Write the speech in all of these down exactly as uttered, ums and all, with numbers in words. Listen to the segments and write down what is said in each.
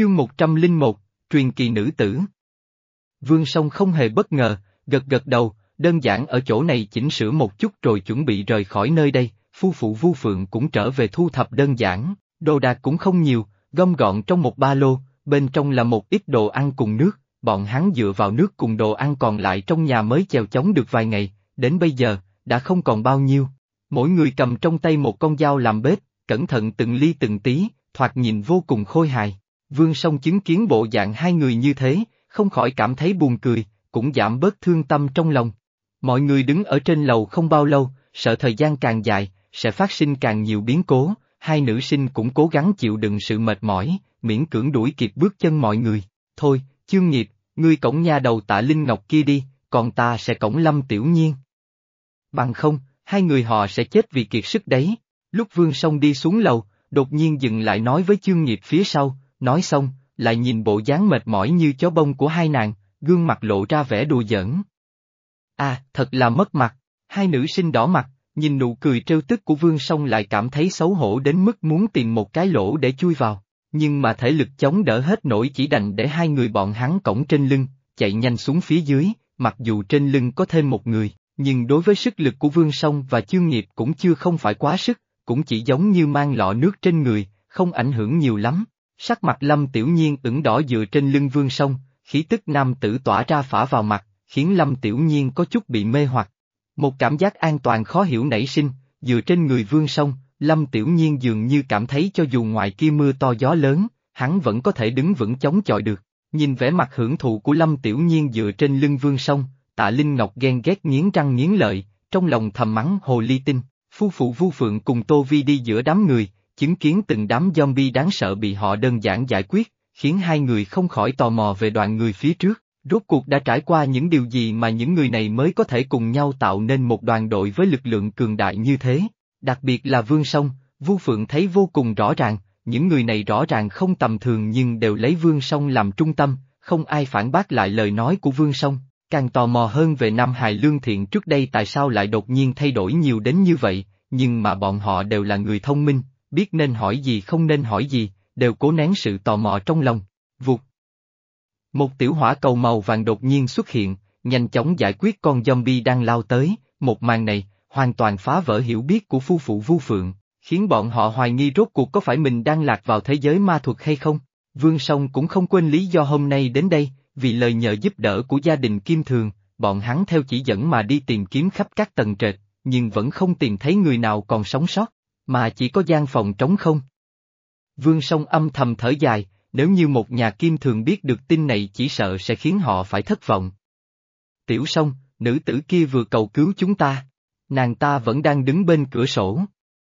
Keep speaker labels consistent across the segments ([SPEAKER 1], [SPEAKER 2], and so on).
[SPEAKER 1] Chương một trăm lẻ một, truyền kỳ nữ tử. Vương Song không hề bất ngờ, gật gật đầu, đơn giản ở chỗ này chỉnh sửa một chút rồi chuẩn bị rời khỏi nơi đây, phu phụ Vu Phượng cũng trở về thu thập đơn giản, đồ đạc cũng không nhiều, gom gọn trong một ba lô, bên trong là một ít đồ ăn cùng nước, bọn hắn dựa vào nước cùng đồ ăn còn lại trong nhà mới chèo chống được vài ngày, đến bây giờ, đã không còn bao nhiêu. Mỗi người cầm trong tay một con dao làm bếp, cẩn thận từng ly từng tí, thoạt nhìn vô cùng khôi hài. Vương Song chứng kiến bộ dạng hai người như thế, không khỏi cảm thấy buồn cười, cũng giảm bớt thương tâm trong lòng. Mọi người đứng ở trên lầu không bao lâu, sợ thời gian càng dài, sẽ phát sinh càng nhiều biến cố, hai nữ sinh cũng cố gắng chịu đựng sự mệt mỏi, miễn cưỡng đuổi kịp bước chân mọi người. Thôi, Chương Nghiệp, ngươi cõng nha đầu Tạ Linh Ngọc kia đi, còn ta sẽ cõng Lâm Tiểu Nhiên. Bằng không, hai người họ sẽ chết vì kiệt sức đấy. Lúc Vương Song đi xuống lầu, đột nhiên dừng lại nói với Chương Nghiệp phía sau, nói xong, lại nhìn bộ dáng mệt mỏi như chó bông của hai nàng, gương mặt lộ ra vẻ đùa giỡn. À, thật là mất mặt, hai nữ sinh đỏ mặt, nhìn nụ cười trêu tức của Vương Song lại cảm thấy xấu hổ đến mức muốn tìm một cái lỗ để chui vào, nhưng mà thể lực chống đỡ hết nổi chỉ đành để hai người bọn hắn cõng trên lưng, chạy nhanh xuống phía dưới, mặc dù trên lưng có thêm một người, nhưng đối với sức lực của Vương Song và Chương Nghiệp cũng chưa không phải quá sức, cũng chỉ giống như mang lọ nước trên người, không ảnh hưởng nhiều lắm. Sắc mặt Lâm Tiểu Nhiên ửng đỏ dựa trên lưng Vương Song, khí tức nam tử tỏa ra phả vào mặt, khiến Lâm Tiểu Nhiên có chút bị mê hoặc. Một cảm giác an toàn khó hiểu nảy sinh, dựa trên người Vương Song, Lâm Tiểu Nhiên dường như cảm thấy cho dù ngoài kia mưa to gió lớn, hắn vẫn có thể đứng vững chống chọi được. Nhìn vẻ mặt hưởng thụ của Lâm Tiểu Nhiên dựa trên lưng Vương Song, Tạ Linh Ngọc ghen ghét nghiến răng nghiến lợi, trong lòng thầm mắng hồ ly tinh. Phu phụ Vu Phượng cùng Tô Vi đi giữa đám người, chứng kiến từng đám zombie đáng sợ bị họ đơn giản giải quyết, khiến hai người không khỏi tò mò về đoàn người phía trước. Rốt cuộc đã trải qua những điều gì mà những người này mới có thể cùng nhau tạo nên một đoàn đội với lực lượng cường đại như thế. Đặc biệt là Vương Song, Vu Phượng thấy vô cùng rõ ràng, những người này rõ ràng không tầm thường nhưng đều lấy Vương Song làm trung tâm, không ai phản bác lại lời nói của Vương Song. Càng tò mò hơn về Nam Hài Lương Thiện trước đây tại sao lại đột nhiên thay đổi nhiều đến như vậy, nhưng mà bọn họ đều là người thông minh, biết nên hỏi gì không nên hỏi gì, đều cố nén sự tò mò trong lòng. Vụt. Một tiểu hỏa cầu màu vàng đột nhiên xuất hiện, nhanh chóng giải quyết con zombie đang lao tới, một màn này, hoàn toàn phá vỡ hiểu biết của phu phụ Vu Phượng, khiến bọn họ hoài nghi rốt cuộc có phải mình đang lạc vào thế giới ma thuật hay không. Vương Song cũng không quên lý do hôm nay đến đây, vì lời nhờ giúp đỡ của gia đình Kim Thường, bọn hắn theo chỉ dẫn mà đi tìm kiếm khắp các tầng trệt, nhưng vẫn không tìm thấy người nào còn sống sót, mà chỉ có gian phòng trống không. Vương Song âm thầm thở dài, nếu như một nhà Kim Thường biết được tin này chỉ sợ sẽ khiến họ phải thất vọng. Tiểu Song, nữ tử kia vừa cầu cứu chúng ta, nàng ta vẫn đang đứng bên cửa sổ.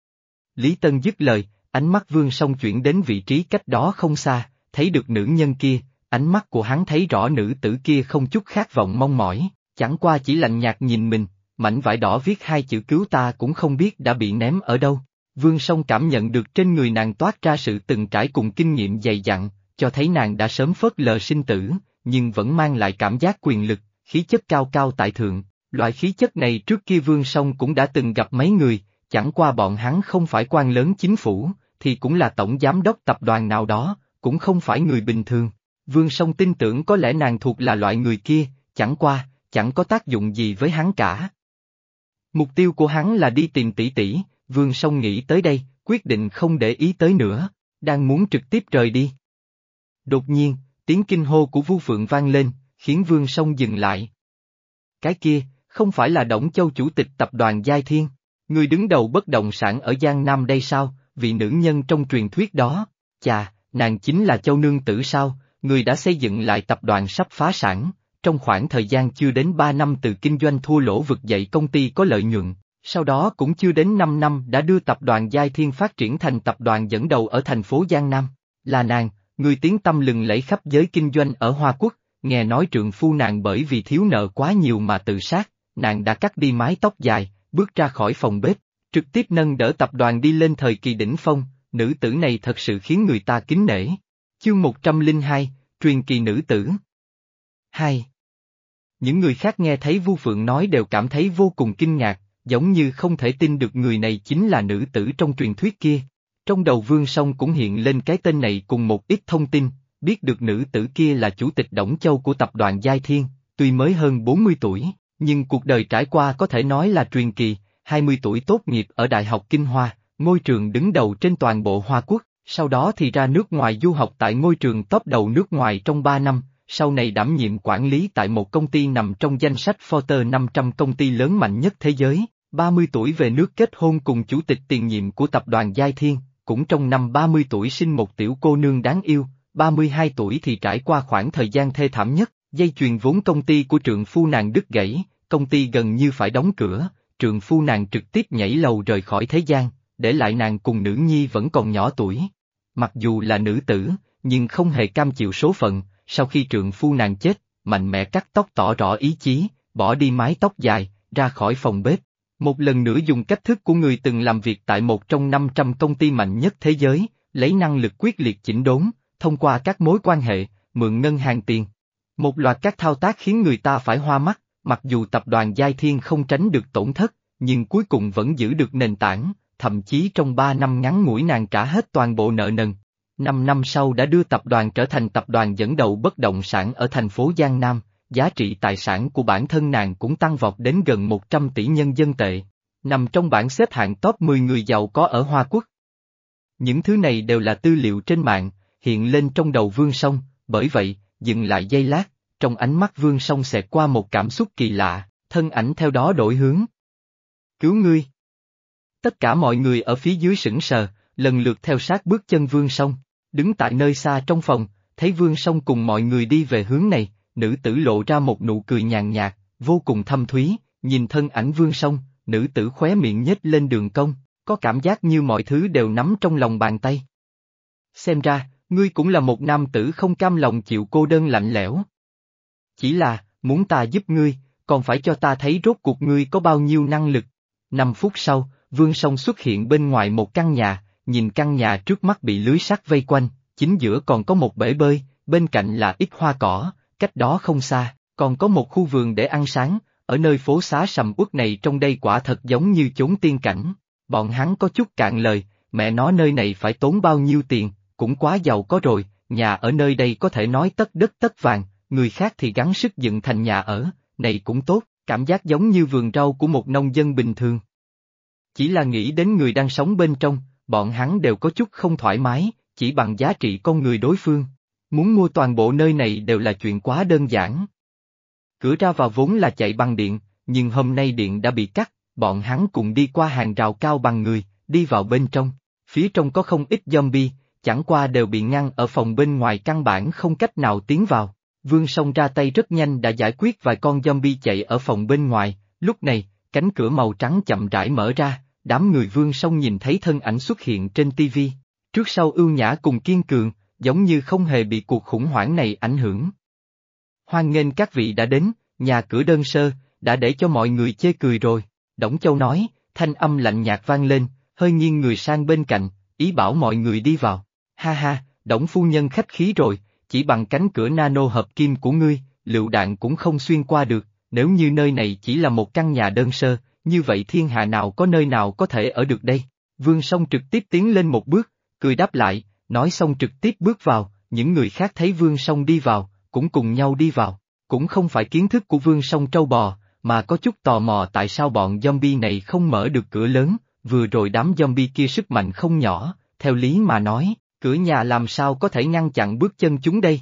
[SPEAKER 1] Lý Tân dứt lời, ánh mắt Vương Song chuyển đến vị trí cách đó không xa, thấy được nữ nhân kia, ánh mắt của hắn thấy rõ nữ tử kia không chút khát vọng mong mỏi, chẳng qua chỉ lạnh nhạt nhìn mình, mảnh vải đỏ viết hai chữ cứu ta cũng không biết đã bị ném ở đâu. Vương Song cảm nhận được trên người nàng toát ra sự từng trải cùng kinh nghiệm dày dặn, cho thấy nàng đã sớm phớt lờ sinh tử, nhưng vẫn mang lại cảm giác quyền lực, khí chất cao cao tại thượng. Loại khí chất này trước kia Vương Song cũng đã từng gặp mấy người, chẳng qua bọn hắn không phải quan lớn chính phủ, thì cũng là tổng giám đốc tập đoàn nào đó, cũng không phải người bình thường. Vương Song tin tưởng có lẽ nàng thuộc là loại người kia, chẳng qua, chẳng có tác dụng gì với hắn cả. Mục tiêu của hắn là đi tìm tỷ tỷ. Vương Song nghĩ tới đây, quyết định không để ý tới nữa, đang muốn trực tiếp rời đi. Đột nhiên, tiếng kinh hô của Vu Phượng vang lên, khiến Vương Song dừng lại. Cái kia, không phải là Đổng Châu chủ tịch tập đoàn Giai Thiên, người đứng đầu bất động sản ở Giang Nam đây sao, vị nữ nhân trong truyền thuyết đó, chà, nàng chính là Châu Nương Tử sao, người đã xây dựng lại tập đoàn sắp phá sản, trong khoảng thời gian chưa đến ba năm từ kinh doanh thua lỗ vực dậy công ty có lợi nhuận. Sau đó cũng chưa đến năm năm đã đưa tập đoàn Giai Thiên phát triển thành tập đoàn dẫn đầu ở thành phố Giang Nam. Là nàng, người tiếng tăm lừng lẫy khắp giới kinh doanh ở Hoa Quốc, nghe nói trượng phu nàng bởi vì thiếu nợ quá nhiều mà tự sát, nàng đã cắt đi mái tóc dài, bước ra khỏi phòng bếp, trực tiếp nâng đỡ tập đoàn đi lên thời kỳ đỉnh phong, nữ tử này thật sự khiến người ta kính nể. Chương một trăm lẻ hai, truyền kỳ nữ tử. hai. Những người khác nghe thấy Vu Phượng nói đều cảm thấy vô cùng kinh ngạc, giống như không thể tin được người này chính là nữ tử trong truyền thuyết kia. Trong đầu Vương Song cũng hiện lên cái tên này cùng một ít thông tin, biết được nữ tử kia là chủ tịch Đổng Châu của tập đoàn Giai Thiên, tuy mới hơn bốn mươi tuổi, nhưng cuộc đời trải qua có thể nói là truyền kỳ, hai mươi tuổi tốt nghiệp ở Đại học Kinh Hoa, ngôi trường đứng đầu trên toàn bộ Hoa Quốc, sau đó thì ra nước ngoài du học tại ngôi trường top đầu nước ngoài trong ba năm, sau này đảm nhiệm quản lý tại một công ty nằm trong danh sách Forbes năm trăm công ty lớn mạnh nhất thế giới, ba mươi tuổi về nước kết hôn cùng chủ tịch tiền nhiệm của tập đoàn Giai Thiên, cũng trong năm ba mươi tuổi sinh một tiểu cô nương đáng yêu, ba mươi hai tuổi thì trải qua khoảng thời gian thê thảm nhất, dây chuyền vốn công ty của trượng phu nàng đứt gãy, công ty gần như phải đóng cửa, trượng phu nàng trực tiếp nhảy lầu rời khỏi thế gian, để lại nàng cùng nữ nhi vẫn còn nhỏ tuổi. Mặc dù là nữ tử, nhưng không hề cam chịu số phận, sau khi trượng phu nàng chết, mạnh mẽ cắt tóc tỏ rõ ý chí, bỏ đi mái tóc dài, ra khỏi phòng bếp. Một lần nữa dùng cách thức của người từng làm việc tại một trong năm trăm công ty mạnh nhất thế giới, lấy năng lực quyết liệt chỉnh đốn, thông qua các mối quan hệ, mượn ngân hàng tiền. Một loạt các thao tác khiến người ta phải hoa mắt, mặc dù tập đoàn Giai Thiên không tránh được tổn thất, nhưng cuối cùng vẫn giữ được nền tảng, thậm chí trong ba năm ngắn ngủi nàng trả hết toàn bộ nợ nần. Năm năm sau đã đưa tập đoàn trở thành tập đoàn dẫn đầu bất động sản ở thành phố Giang Nam, giá trị tài sản của bản thân nàng cũng tăng vọt đến gần một trăm tỷ nhân dân tệ, nằm trong bảng xếp hạng top mười người giàu có ở Hoa Quốc. Những thứ này đều là tư liệu trên mạng, hiện lên trong đầu Vương Song, bởi vậy, dừng lại giây lát, trong ánh mắt Vương Song xẹt qua một cảm xúc kỳ lạ, thân ảnh theo đó đổi hướng. Cứu ngươi! Tất cả mọi người ở phía dưới sững sờ, lần lượt theo sát bước chân Vương Song, đứng tại nơi xa trong phòng, thấy Vương Song cùng mọi người đi về hướng này, nữ tử lộ ra một nụ cười nhàn nhạt, vô cùng thâm thúy, nhìn thân ảnh Vương Song, nữ tử khóe miệng nhếch lên đường cong, có cảm giác như mọi thứ đều nắm trong lòng bàn tay. Xem ra, ngươi cũng là một nam tử không cam lòng chịu cô đơn lạnh lẽo. Chỉ là, muốn ta giúp ngươi, còn phải cho ta thấy rốt cuộc ngươi có bao nhiêu năng lực. Năm phút sau, Vương Song xuất hiện bên ngoài một căn nhà, nhìn căn nhà trước mắt bị lưới sắt vây quanh, chính giữa còn có một bể bơi, bên cạnh là ít hoa cỏ, cách đó không xa, còn có một khu vườn để ăn sáng, ở nơi phố xá sầm uất này trong đây quả thật giống như chốn tiên cảnh. Bọn hắn có chút cạn lời, mẹ nó nơi này phải tốn bao nhiêu tiền, cũng quá giàu có rồi, nhà ở nơi đây có thể nói tất đất tất vàng, người khác thì gắng sức dựng thành nhà ở, này cũng tốt, cảm giác giống như vườn rau của một nông dân bình thường. Chỉ là nghĩ đến người đang sống bên trong, bọn hắn đều có chút không thoải mái, chỉ bằng giá trị con người đối phương. Muốn mua toàn bộ nơi này đều là chuyện quá đơn giản. Cửa ra vào vốn là chạy bằng điện, nhưng hôm nay điện đã bị cắt, bọn hắn cùng đi qua hàng rào cao bằng người, đi vào bên trong. Phía trong có không ít zombie, chẳng qua đều bị ngăn ở phòng bên ngoài căn bản không cách nào tiến vào. Vương Song ra tay rất nhanh đã giải quyết vài con zombie chạy ở phòng bên ngoài, lúc này, cánh cửa màu trắng chậm rãi mở ra, đám người Vương Song nhìn thấy thân ảnh xuất hiện trên tivi, trước sau ưu nhã cùng kiên cường, giống như không hề bị cuộc khủng hoảng này ảnh hưởng. Hoan nghênh các vị đã đến, nhà cửa đơn sơ, đã để cho mọi người chê cười rồi, Đổng Châu nói, thanh âm lạnh nhạt vang lên, hơi nghiêng người sang bên cạnh, ý bảo mọi người đi vào. Ha ha, Đổng phu nhân khách khí rồi, chỉ bằng cánh cửa nano hợp kim của ngươi, lựu đạn cũng không xuyên qua được, nếu như nơi này chỉ là một căn nhà đơn sơ, như vậy thiên hạ nào có nơi nào có thể ở được đây. Vương Song trực tiếp tiến lên một bước, cười đáp lại, nói xong trực tiếp bước vào, những người khác thấy Vương Song đi vào, cũng cùng nhau đi vào, cũng không phải kiến thức của Vương Song trâu bò, mà có chút tò mò tại sao bọn zombie này không mở được cửa lớn, vừa rồi đám zombie kia sức mạnh không nhỏ, theo lý mà nói, cửa nhà làm sao có thể ngăn chặn bước chân chúng đây.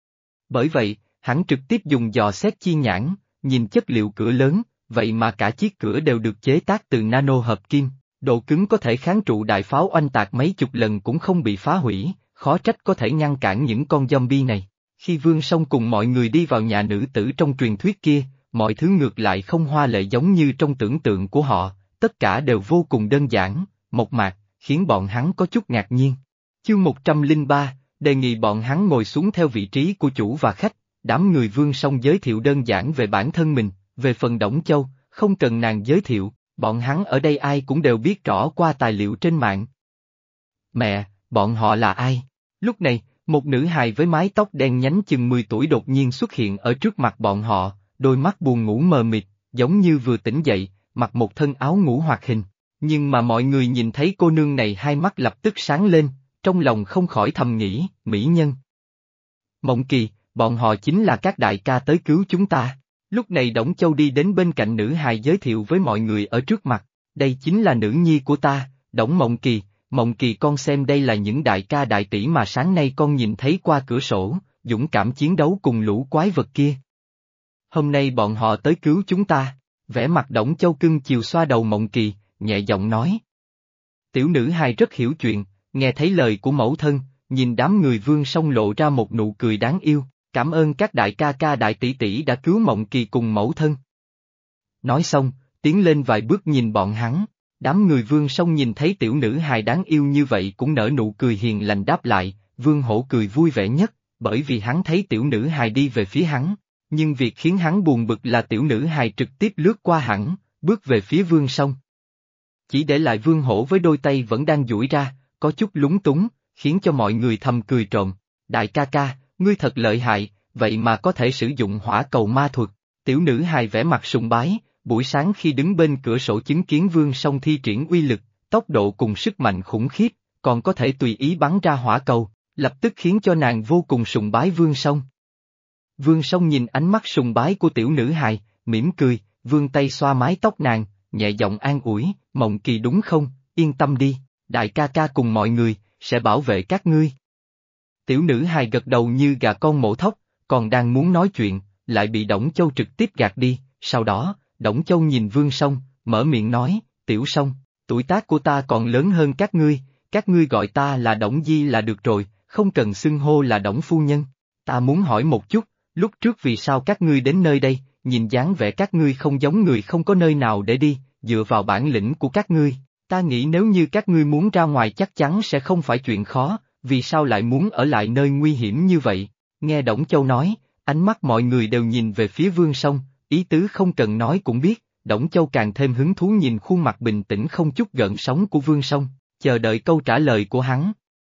[SPEAKER 1] Bởi vậy, hắn trực tiếp dùng dò xét chi nhãn, nhìn chất liệu cửa lớn, vậy mà cả chiếc cửa đều được chế tác từ nano hợp kim, độ cứng có thể kháng trụ đại pháo oanh tạc mấy chục lần cũng không bị phá hủy, khó trách có thể ngăn cản những con zombie này. Khi Vương Song cùng mọi người đi vào nhà nữ tử trong truyền thuyết kia, mọi thứ ngược lại không hoa lệ giống như trong tưởng tượng của họ, tất cả đều vô cùng đơn giản, mộc mạc, khiến bọn hắn có chút ngạc nhiên. Chương một trăm lẻ ba, đề nghị bọn hắn ngồi xuống theo vị trí của chủ và khách, đám người Vương Song giới thiệu đơn giản về bản thân mình, về phần Đổng Châu, không cần nàng giới thiệu, bọn hắn ở đây ai cũng đều biết rõ qua tài liệu trên mạng. Mẹ, bọn họ là ai? Lúc này, một nữ hài với mái tóc đen nhánh chừng mười tuổi đột nhiên xuất hiện ở trước mặt bọn họ, đôi mắt buồn ngủ mờ mịt, giống như vừa tỉnh dậy, mặc một thân áo ngủ hoạt hình. Nhưng mà mọi người nhìn thấy cô nương này hai mắt lập tức sáng lên, trong lòng không khỏi thầm nghĩ, mỹ nhân. Mộng Kỳ, bọn họ chính là các đại ca tới cứu chúng ta. Lúc này Đổng Châu đi đến bên cạnh nữ hài giới thiệu với mọi người ở trước mặt, đây chính là nữ nhi của ta, Đổng Mộng Kỳ, Mộng Kỳ con xem đây là những đại ca đại tỷ mà sáng nay con nhìn thấy qua cửa sổ, dũng cảm chiến đấu cùng lũ quái vật kia. Hôm nay bọn họ tới cứu chúng ta, vẻ mặt Đổng Châu cưng chiều xoa đầu Mộng Kỳ, nhẹ giọng nói. Tiểu nữ hài rất hiểu chuyện, nghe thấy lời của mẫu thân, nhìn đám người Vương Song lộ ra một nụ cười đáng yêu, cảm ơn các đại ca ca đại tỷ tỷ đã cứu Mộng Kỳ cùng mẫu thân. Nói xong, tiến lên vài bước nhìn bọn hắn, đám người Vương Song nhìn thấy tiểu nữ hài đáng yêu như vậy cũng nở nụ cười hiền lành đáp lại, Vương Hổ cười vui vẻ nhất, bởi vì hắn thấy tiểu nữ hài đi về phía hắn, nhưng việc khiến hắn buồn bực là tiểu nữ hài trực tiếp lướt qua hẳn, bước về phía Vương Song. Chỉ để lại Vương Hổ với đôi tay vẫn đang duỗi ra, có chút lúng túng, khiến cho mọi người thầm cười trộm, đại ca ca, ngươi thật lợi hại, vậy mà có thể sử dụng hỏa cầu ma thuật, tiểu nữ hài vẻ mặt sùng bái, buổi sáng khi đứng bên cửa sổ chứng kiến Vương Song thi triển uy lực, tốc độ cùng sức mạnh khủng khiếp, còn có thể tùy ý bắn ra hỏa cầu, lập tức khiến cho nàng vô cùng sùng bái Vương Song. Vương Song nhìn ánh mắt sùng bái của tiểu nữ hài, mỉm cười, vươn tay xoa mái tóc nàng, nhẹ giọng an ủi, Mộng Kỳ đúng không, yên tâm đi, đại ca ca cùng mọi người, sẽ bảo vệ các ngươi. Tiểu nữ hài gật đầu như gà con mổ thóc, còn đang muốn nói chuyện, lại bị Đổng Châu trực tiếp gạt đi, sau đó, Đổng Châu nhìn Vương Song, mở miệng nói, Tiểu Song, tuổi tác của ta còn lớn hơn các ngươi, các ngươi gọi ta là Đổng Di là được rồi, không cần xưng hô là Đổng phu nhân. Ta muốn hỏi một chút, lúc trước vì sao các ngươi đến nơi đây, nhìn dáng vẻ các ngươi không giống người không có nơi nào để đi, dựa vào bản lĩnh của các ngươi, ta nghĩ nếu như các ngươi muốn ra ngoài chắc chắn sẽ không phải chuyện khó, vì sao lại muốn ở lại nơi nguy hiểm như vậy? Nghe Đổng Châu nói, ánh mắt mọi người đều nhìn về phía Vương Song, ý tứ không cần nói cũng biết, Đổng Châu càng thêm hứng thú nhìn khuôn mặt bình tĩnh không chút gợn sóng của Vương Song, chờ đợi câu trả lời của hắn.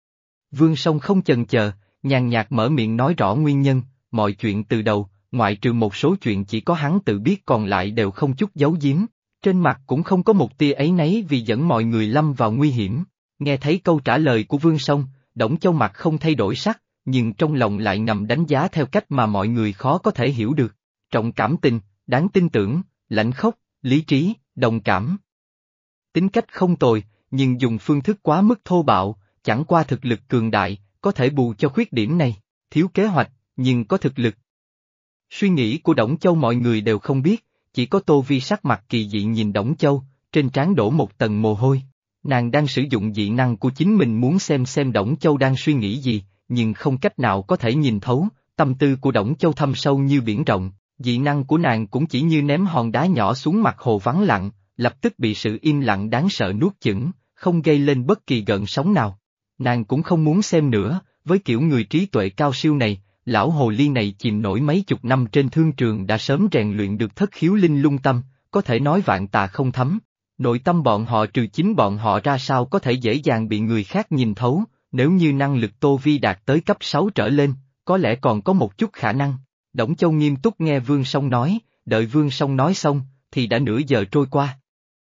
[SPEAKER 1] Vương Song không chần chờ, nhàn nhạt mở miệng nói rõ nguyên nhân, mọi chuyện từ đầu, ngoại trừ một số chuyện chỉ có hắn tự biết còn lại đều không chút giấu giếm, trên mặt cũng không có một tia áy náy vì dẫn mọi người lâm vào nguy hiểm. Nghe thấy câu trả lời của Vương Song, Đổng Châu mặt không thay đổi sắc, nhưng trong lòng lại ngầm đánh giá theo cách mà mọi người khó có thể hiểu được, trọng cảm tình, đáng tin tưởng, lãnh khốc, lý trí, đồng cảm. Tính cách không tồi, nhưng dùng phương thức quá mức thô bạo, chẳng qua thực lực cường đại, có thể bù cho khuyết điểm này, thiếu kế hoạch, nhưng có thực lực. Suy nghĩ của Đổng Châu mọi người đều không biết, chỉ có Tô Vi sắc mặt kỳ dị nhìn Đổng Châu, trên trán đổ một tầng mồ hôi. Nàng đang sử dụng dị năng của chính mình muốn xem xem Đổng Châu đang suy nghĩ gì, nhưng không cách nào có thể nhìn thấu, tâm tư của Đổng Châu thâm sâu như biển rộng, dị năng của nàng cũng chỉ như ném hòn đá nhỏ xuống mặt hồ vắng lặng, lập tức bị sự im lặng đáng sợ nuốt chửng, không gây lên bất kỳ gợn sóng nào. Nàng cũng không muốn xem nữa, với kiểu người trí tuệ cao siêu này, lão hồ ly này chìm nổi mấy chục năm trên thương trường đã sớm rèn luyện được thất khiếu linh lung tâm, có thể nói vạn tà không thấm. Nội tâm bọn họ trừ chính bọn họ ra sao có thể dễ dàng bị người khác nhìn thấu, nếu như năng lực Tô Vi đạt tới cấp sáu trở lên, có lẽ còn có một chút khả năng. Đổng Châu nghiêm túc nghe Vương Song nói, đợi Vương Song nói xong, thì đã nửa giờ trôi qua.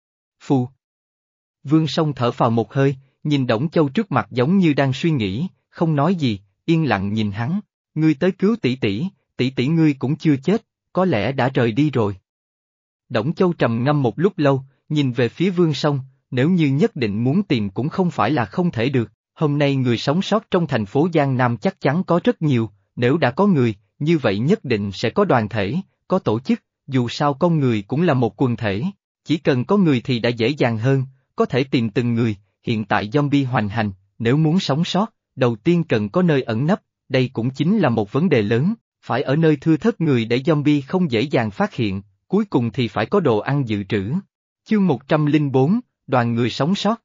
[SPEAKER 1] Phù. Vương Song thở phào một hơi, nhìn Đổng Châu trước mặt giống như đang suy nghĩ, không nói gì, yên lặng nhìn hắn, ngươi tới cứu tỷ tỷ, tỷ tỷ ngươi cũng chưa chết, có lẽ đã rời đi rồi. Đổng Châu trầm ngâm một lúc lâu, nhìn về phía Vương Song, nếu như nhất định muốn tìm cũng không phải là không thể được, hôm nay người sống sót trong thành phố Giang Nam chắc chắn có rất nhiều, nếu đã có người, như vậy nhất định sẽ có đoàn thể, có tổ chức, dù sao con người cũng là một quần thể, chỉ cần có người thì đã dễ dàng hơn, có thể tìm từng người, hiện tại zombie hoành hành, nếu muốn sống sót, đầu tiên cần có nơi ẩn nấp, đây cũng chính là một vấn đề lớn, phải ở nơi thưa thớt người để zombie không dễ dàng phát hiện, cuối cùng thì phải có đồ ăn dự trữ. Chương một trăm lẻ bốn, đoàn người sống sót.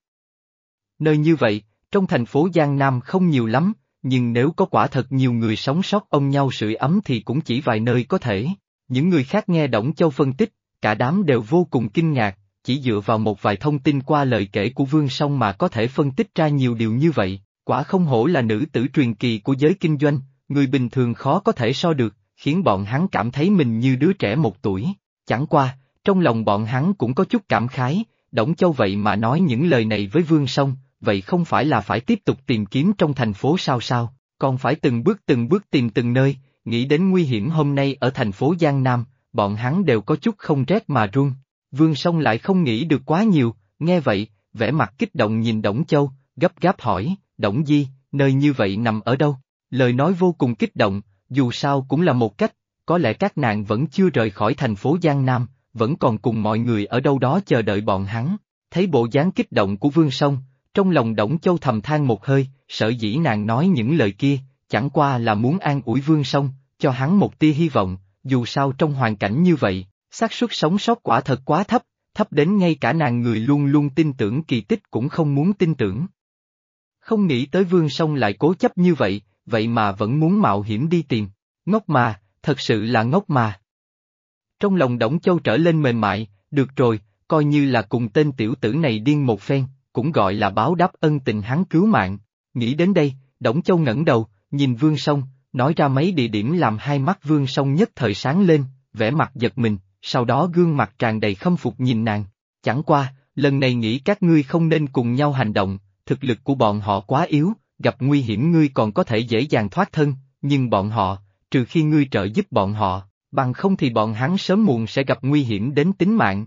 [SPEAKER 1] Nơi như vậy, trong thành phố Giang Nam không nhiều lắm, nhưng nếu có quả thật nhiều người sống sót ôm nhau sưởi ấm thì cũng chỉ vài nơi có thể. Những người khác nghe Đổng Châu phân tích, cả đám đều vô cùng kinh ngạc, chỉ dựa vào một vài thông tin qua lời kể của Vương Song mà có thể phân tích ra nhiều điều như vậy, quả không hổ là nữ tử truyền kỳ của giới kinh doanh, người bình thường khó có thể so được, khiến bọn hắn cảm thấy mình như đứa trẻ một tuổi. Chẳng qua, trong lòng bọn hắn cũng có chút cảm khái, Đổng Châu vậy mà nói những lời này với Vương Song, vậy không phải là phải tiếp tục tìm kiếm trong thành phố sao sao, còn phải từng bước từng bước tìm từng nơi, nghĩ đến nguy hiểm hôm nay ở thành phố Giang Nam, bọn hắn đều có chút không rét mà run. Vương Song lại không nghĩ được quá nhiều, nghe vậy, vẻ mặt kích động nhìn Đổng Châu, gấp gáp hỏi, Đổng Di, nơi như vậy nằm ở đâu? Lời nói vô cùng kích động, dù sao cũng là một cách, có lẽ các nàng vẫn chưa rời khỏi thành phố Giang Nam, vẫn còn cùng mọi người ở đâu đó chờ đợi bọn hắn. Thấy bộ dáng kích động của Vương Song, trong lòng Đổng Châu thầm than một hơi, sở dĩ nàng nói những lời kia, chẳng qua là muốn an ủi Vương Song, cho hắn một tia hy vọng, dù sao trong hoàn cảnh như vậy, xác suất sống sót quả thật quá thấp, thấp đến ngay cả nàng người luôn luôn tin tưởng kỳ tích cũng không muốn tin tưởng. Không nghĩ tới Vương Song lại cố chấp như vậy, vậy mà vẫn muốn mạo hiểm đi tìm, ngốc mà, thật sự là ngốc mà. Trong lòng Đổng Châu trở lên mềm mại, được rồi, coi như là cùng tên tiểu tử này điên một phen, cũng gọi là báo đáp ân tình hắn cứu mạng. Nghĩ đến đây, Đổng Châu ngẩng đầu, nhìn Vương Song, nói ra mấy địa điểm làm hai mắt Vương Song nhất thời sáng lên, vẻ mặt giật mình, sau đó gương mặt tràn đầy khâm phục nhìn nàng. Chẳng qua, lần này nghĩ các ngươi không nên cùng nhau hành động, thực lực của bọn họ quá yếu, gặp nguy hiểm ngươi còn có thể dễ dàng thoát thân, nhưng bọn họ, trừ khi ngươi trợ giúp bọn họ, bằng không thì bọn hắn sớm muộn sẽ gặp nguy hiểm đến tính mạng.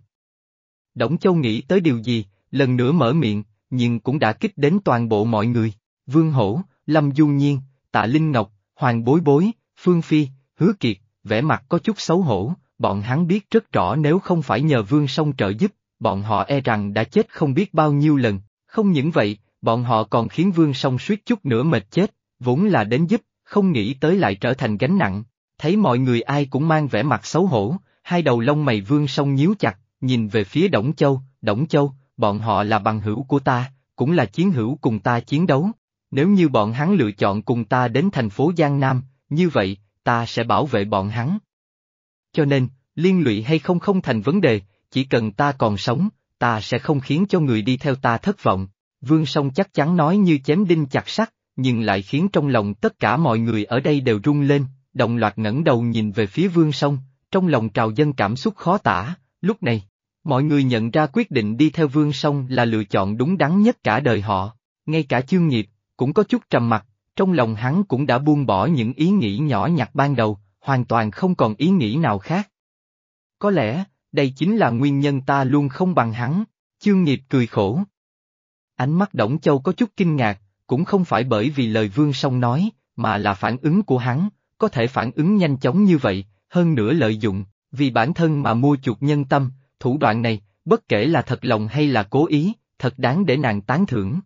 [SPEAKER 1] Đổng Châu nghĩ tới điều gì, lần nữa mở miệng, nhưng cũng đã kích đến toàn bộ mọi người. Vương Hổ, Lâm Du Nhiên, Tạ Linh Ngọc, Hoàng Bối Bối, Phương Phi, Hứa Kiệt, vẻ mặt có chút xấu hổ, bọn hắn biết rất rõ nếu không phải nhờ Vương Song trợ giúp, bọn họ e rằng đã chết không biết bao nhiêu lần, không những vậy, bọn họ còn khiến Vương Song suýt chút nữa mệt chết, vốn là đến giúp, không nghĩ tới lại trở thành gánh nặng. Thấy mọi người ai cũng mang vẻ mặt xấu hổ, hai đầu lông mày Vương Song nhíu chặt, nhìn về phía Đổng Châu, Đổng Châu, bọn họ là bằng hữu của ta, cũng là chiến hữu cùng ta chiến đấu. Nếu như bọn hắn lựa chọn cùng ta đến thành phố Giang Nam, như vậy, ta sẽ bảo vệ bọn hắn. Cho nên, liên lụy hay không không thành vấn đề, chỉ cần ta còn sống, ta sẽ không khiến cho người đi theo ta thất vọng. Vương Song chắc chắn nói như chém đinh chặt sắt, nhưng lại khiến trong lòng tất cả mọi người ở đây đều rung lên, đồng loạt ngẩng đầu nhìn về phía Vương Song, trong lòng trào dâng cảm xúc khó tả. Lúc này, mọi người nhận ra quyết định đi theo Vương Song là lựa chọn đúng đắn nhất cả đời họ, ngay cả Chương Nghiệp cũng có chút trầm mặc, trong lòng hắn cũng đã buông bỏ những ý nghĩ nhỏ nhặt ban đầu, hoàn toàn không còn ý nghĩ nào khác. Có lẽ, đây chính là nguyên nhân ta luôn không bằng hắn, Chương Nghiệp cười khổ. Ánh mắt Đổng Châu có chút kinh ngạc, cũng không phải bởi vì lời Vương Song nói, mà là phản ứng của hắn, có thể phản ứng nhanh chóng như vậy, hơn nữa lợi dụng, vì bản thân mà mua chuộc nhân tâm, thủ đoạn này, bất kể là thật lòng hay là cố ý, thật đáng để nàng tán thưởng.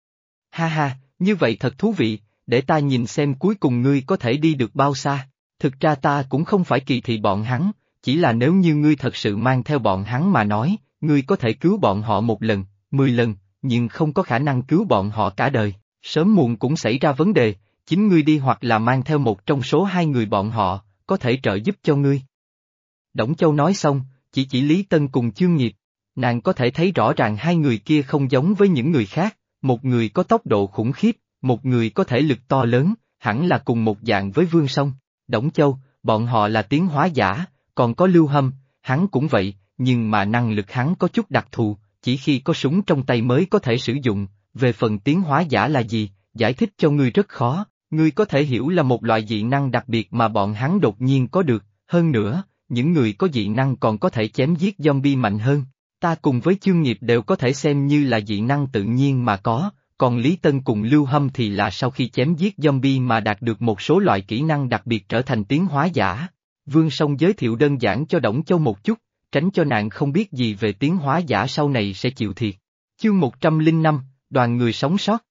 [SPEAKER 1] Ha ha, như vậy thật thú vị, để ta nhìn xem cuối cùng ngươi có thể đi được bao xa. Thực ra ta cũng không phải kỳ thị bọn hắn, chỉ là nếu như ngươi thật sự mang theo bọn hắn mà nói, ngươi có thể cứu bọn họ một lần, mười lần, nhưng không có khả năng cứu bọn họ cả đời, sớm muộn cũng xảy ra vấn đề, chính ngươi đi hoặc là mang theo một trong số hai người bọn họ, có thể trợ giúp cho ngươi. Đổng Châu nói xong, chỉ chỉ Lý Tân cùng Chương Nghiệp, nàng có thể thấy rõ ràng hai người kia không giống với những người khác, một người có tốc độ khủng khiếp, một người có thể lực to lớn, hẳn là cùng một dạng với Vương Song. Đổng Châu, bọn họ là tiến hóa giả, còn có Lưu Hâm, hắn cũng vậy, nhưng mà năng lực hắn có chút đặc thù, chỉ khi có súng trong tay mới có thể sử dụng, về phần tiến hóa giả là gì, giải thích cho ngươi rất khó, ngươi có thể hiểu là một loại dị năng đặc biệt mà bọn hắn đột nhiên có được, hơn nữa, những người có dị năng còn có thể chém giết zombie mạnh hơn. Ta cùng với Chương Nghiệp đều có thể xem như là dị năng tự nhiên mà có, còn Lý Tân cùng Lưu Hâm thì là sau khi chém giết zombie mà đạt được một số loại kỹ năng đặc biệt trở thành tiến hóa giả. Vương Song giới thiệu đơn giản cho Đổng Châu một chút, tránh cho nàng không biết gì về tiến hóa giả sau này sẽ chịu thiệt. Chương một trăm lẻ năm, đoàn người sống sót.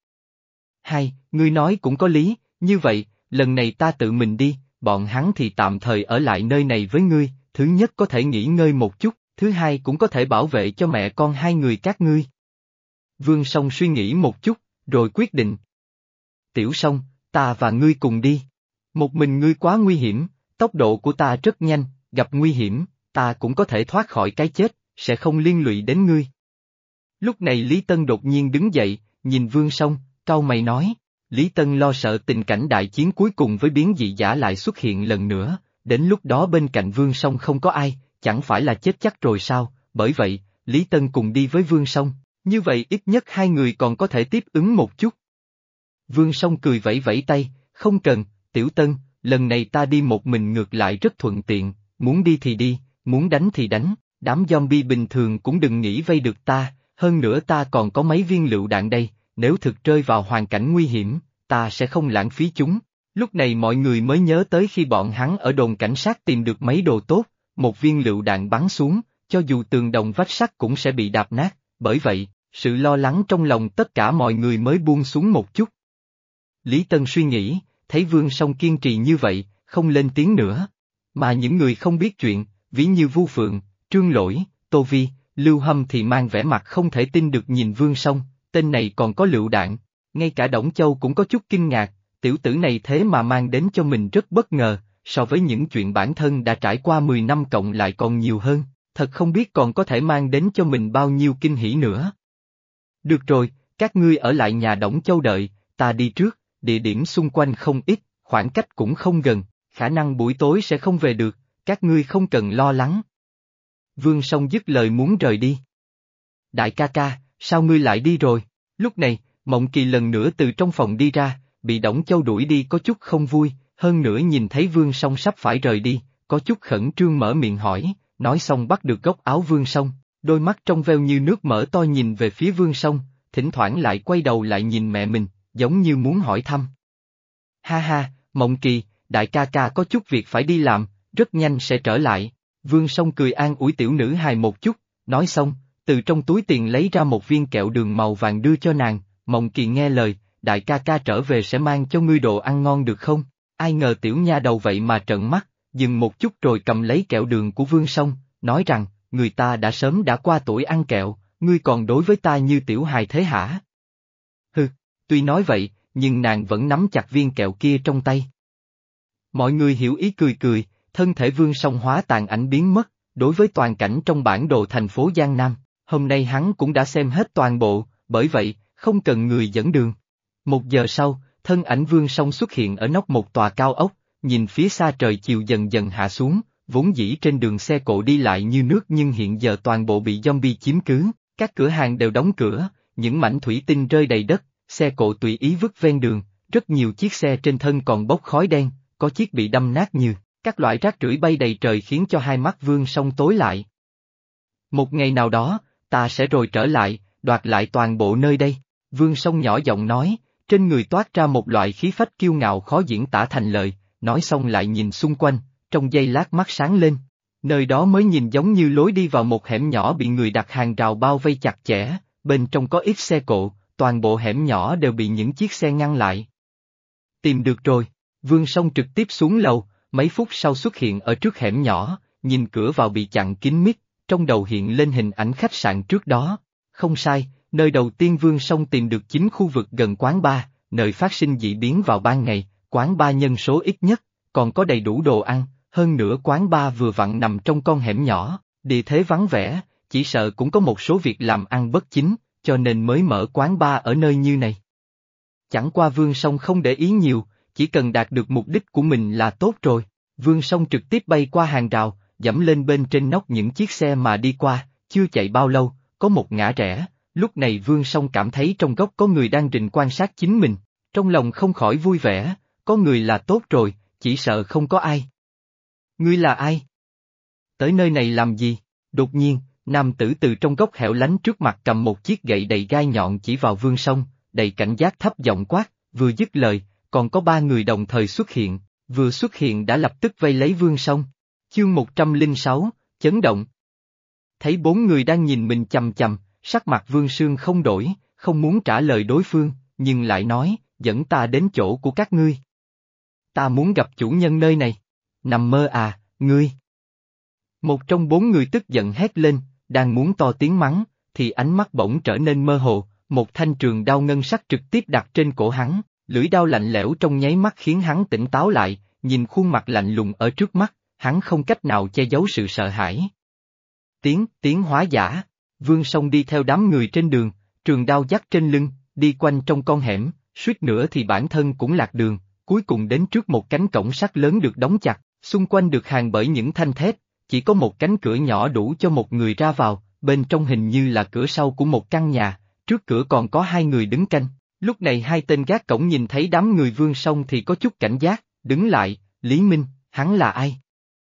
[SPEAKER 1] Hai, ngươi nói cũng có lý, như vậy, lần này ta tự mình đi, bọn hắn thì tạm thời ở lại nơi này với ngươi, thứ nhất có thể nghỉ ngơi một chút, thứ hai cũng có thể bảo vệ cho mẹ con hai người các ngươi. Vương Song suy nghĩ một chút, rồi quyết định. Tiểu Song, ta và ngươi cùng đi. Một mình ngươi quá nguy hiểm, tốc độ của ta rất nhanh, gặp nguy hiểm, ta cũng có thể thoát khỏi cái chết, sẽ không liên lụy đến ngươi. Lúc này Lý Tân đột nhiên đứng dậy, nhìn Vương Song, cau mày nói. Lý Tân lo sợ tình cảnh đại chiến cuối cùng với biến dị giả lại xuất hiện lần nữa, đến lúc đó bên cạnh Vương Song không có ai, chẳng phải là chết chắc rồi sao, bởi vậy, Lý Tân cùng đi với Vương Song, như vậy ít nhất hai người còn có thể tiếp ứng một chút. Vương Song cười vẫy vẫy tay, Không cần, Tiểu Tân, lần này ta đi một mình ngược lại rất thuận tiện, muốn đi thì đi, muốn đánh thì đánh, đám zombie bình thường cũng đừng nghĩ vây được ta, hơn nữa ta còn có mấy viên lựu đạn đây, nếu thực rơi vào hoàn cảnh nguy hiểm, ta sẽ không lãng phí chúng. Lúc này mọi người mới nhớ tới khi bọn hắn ở đồn cảnh sát tìm được mấy đồ tốt, một viên lựu đạn bắn xuống, cho dù tường đồng vách sắt cũng sẽ bị đạp nát, bởi vậy, sự lo lắng trong lòng tất cả mọi người mới buông xuống một chút. Lý Tân suy nghĩ, thấy Vương Song kiên trì như vậy, không lên tiếng nữa. Mà những người không biết chuyện, ví như Vu Phượng, Trương Lỗi, Tô Vi, Lưu Hâm thì mang vẻ mặt không thể tin được nhìn Vương Song, tên này còn có lựu đạn, ngay cả Đổng Châu cũng có chút kinh ngạc, tiểu tử này thế mà mang đến cho mình rất bất ngờ, so với những chuyện bản thân đã trải qua mười năm cộng lại còn nhiều hơn, thật không biết còn có thể mang đến cho mình bao nhiêu kinh hỉ nữa. Được rồi, các ngươi ở lại nhà Đổng Châu đợi, ta đi trước, địa điểm xung quanh không ít, khoảng cách cũng không gần, khả năng buổi tối sẽ không về được, các ngươi không cần lo lắng. Vương Song dứt lời muốn rời đi. Đại ca ca, sao ngươi lại đi rồi? Lúc này, Mộng Kỳ lần nữa từ trong phòng đi ra, bị Đổng Châu đuổi đi có chút không vui, hơn nữa nhìn thấy Vương Song sắp phải rời đi, có chút khẩn trương mở miệng hỏi, nói xong bắt được góc áo Vương Song, đôi mắt trong veo như nước mở to nhìn về phía Vương Song, thỉnh thoảng lại quay đầu lại nhìn mẹ mình, giống như muốn hỏi thăm. Ha ha, Mộng Kỳ, đại ca ca có chút việc phải đi làm, rất nhanh sẽ trở lại. Vương Song cười an ủi tiểu nữ hài một chút, nói xong, từ trong túi tiền lấy ra một viên kẹo đường màu vàng đưa cho nàng, Mộng Kỳ nghe lời, đại ca ca trở về sẽ mang cho ngươi đồ ăn ngon được không? Ai ngờ tiểu nha đầu vậy mà trợn mắt, dừng một chút rồi cầm lấy kẹo đường của Vương Song, nói rằng, người ta đã sớm đã qua tuổi ăn kẹo, ngươi còn đối với ta như tiểu hài thế hả? Hừ, tuy nói vậy, nhưng nàng vẫn nắm chặt viên kẹo kia trong tay. Mọi người hiểu ý cười cười, thân thể Vương Song hóa tàn ảnh biến mất, đối với toàn cảnh trong bản đồ thành phố Giang Nam, hôm nay hắn cũng đã xem hết toàn bộ, bởi vậy, không cần người dẫn đường. Một giờ sau, thân ảnh Vương Song xuất hiện ở nóc một tòa cao ốc, nhìn phía xa trời chiều dần dần hạ xuống, vốn dĩ trên đường xe cộ đi lại như nước nhưng hiện giờ toàn bộ bị zombie chiếm cứ, các cửa hàng đều đóng cửa, những mảnh thủy tinh rơi đầy đất, xe cộ tùy ý vứt ven đường, rất nhiều chiếc xe trên thân còn bốc khói đen, có chiếc bị đâm nát như, các loại rác rưởi bay đầy trời khiến cho hai mắt Vương Song tối lại. Một ngày nào đó, ta sẽ rồi trở lại, đoạt lại toàn bộ nơi đây, Vương Song nhỏ giọng nói, trên người toát ra một loại khí phách kiêu ngạo khó diễn tả thành lời, nói xong lại nhìn xung quanh, trong giây lát mắt sáng lên. Nơi đó mới nhìn giống như lối đi vào một hẻm nhỏ bị người đặt hàng rào bao vây chặt chẽ, bên trong có ít xe cộ, toàn bộ hẻm nhỏ đều bị những chiếc xe ngăn lại. Tìm được rồi, Vương Song trực tiếp xuống lầu, mấy phút sau xuất hiện ở trước hẻm nhỏ, nhìn cửa vào bị chặn kín mít, trong đầu hiện lên hình ảnh khách sạn trước đó. Không sai, nơi đầu tiên Vương Song tìm được chính khu vực gần quán bar, nơi phát sinh dị biến vào ban ngày, quán bar nhân số ít nhất, còn có đầy đủ đồ ăn, hơn nữa quán bar vừa vặn nằm trong con hẻm nhỏ, địa thế vắng vẻ, chỉ sợ cũng có một số việc làm ăn bất chính, cho nên mới mở quán bar ở nơi như này. Chẳng qua Vương Song không để ý nhiều, chỉ cần đạt được mục đích của mình là tốt rồi. Vương Song trực tiếp bay qua hàng rào, dẫm lên bên trên nóc những chiếc xe mà đi qua, chưa chạy bao lâu, có một ngã rẽ, lúc này Vương Song cảm thấy trong góc có người đang rình quan sát chính mình, trong lòng không khỏi vui vẻ, có người là tốt rồi, chỉ sợ không có ai. Ngươi là ai? Tới nơi này làm gì? Đột nhiên, nam tử từ trong góc hẻo lánh trước mặt cầm một chiếc gậy đầy gai nhọn chỉ vào Vương Song, đầy cảnh giác thấp giọng quát, vừa dứt lời, còn có ba người đồng thời xuất hiện, vừa xuất hiện đã lập tức vây lấy Vương Song. Chương một trăm lẻ sáu, chấn động. Thấy bốn người đang nhìn mình chằm chằm, sắc mặt Vương Sương không đổi, không muốn trả lời đối phương, nhưng lại nói, dẫn ta đến chỗ của các ngươi. Ta muốn gặp chủ nhân nơi này. Nằm mơ à, ngươi. Một trong bốn người tức giận hét lên, đang muốn to tiếng mắng, thì ánh mắt bỗng trở nên mơ hồ, một thanh trường đao ngân sắc trực tiếp đặt trên cổ hắn, lưỡi đao lạnh lẽo trong nháy mắt khiến hắn tỉnh táo lại, nhìn khuôn mặt lạnh lùng ở trước mắt, hắn không cách nào che giấu sự sợ hãi. Tiếng, tiếng hóa giả, Vương Song đi theo đám người trên đường, trường đao dắt trên lưng, đi quanh trong con hẻm, suýt nữa thì bản thân cũng lạc đường, cuối cùng đến trước một cánh cổng sắt lớn được đóng chặt, xung quanh được hàng bởi những thanh thép, chỉ có một cánh cửa nhỏ đủ cho một người ra vào, bên trong hình như là cửa sau của một căn nhà, trước cửa còn có hai người đứng canh, Lúc này hai tên gác cổng nhìn thấy đám người Vương Song thì có chút cảnh giác, đứng lại, Lý Minh, hắn là ai?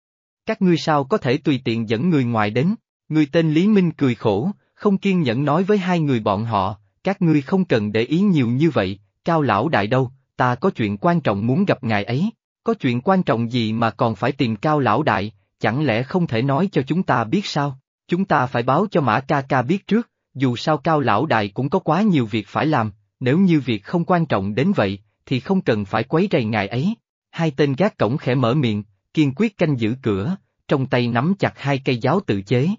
[SPEAKER 1] Các ngươi sao có thể tùy tiện dẫn người ngoài đến? Người tên Lý Minh cười khổ, không kiên nhẫn nói với hai người bọn họ, các ngươi không cần để ý nhiều như vậy, Cao lão đại đâu, ta có chuyện quan trọng muốn gặp ngài ấy. Có chuyện quan trọng gì mà còn phải tìm Cao lão đại, chẳng lẽ không thể nói cho chúng ta biết sao? Chúng ta phải báo cho Mã ca ca biết trước, dù sao Cao lão đại cũng có quá nhiều việc phải làm, nếu như việc không quan trọng đến vậy, thì không cần phải quấy rầy ngài ấy. Hai tên gác cổng khẽ mở miệng, kiên quyết canh giữ cửa, trong tay nắm chặt hai cây giáo tự chế.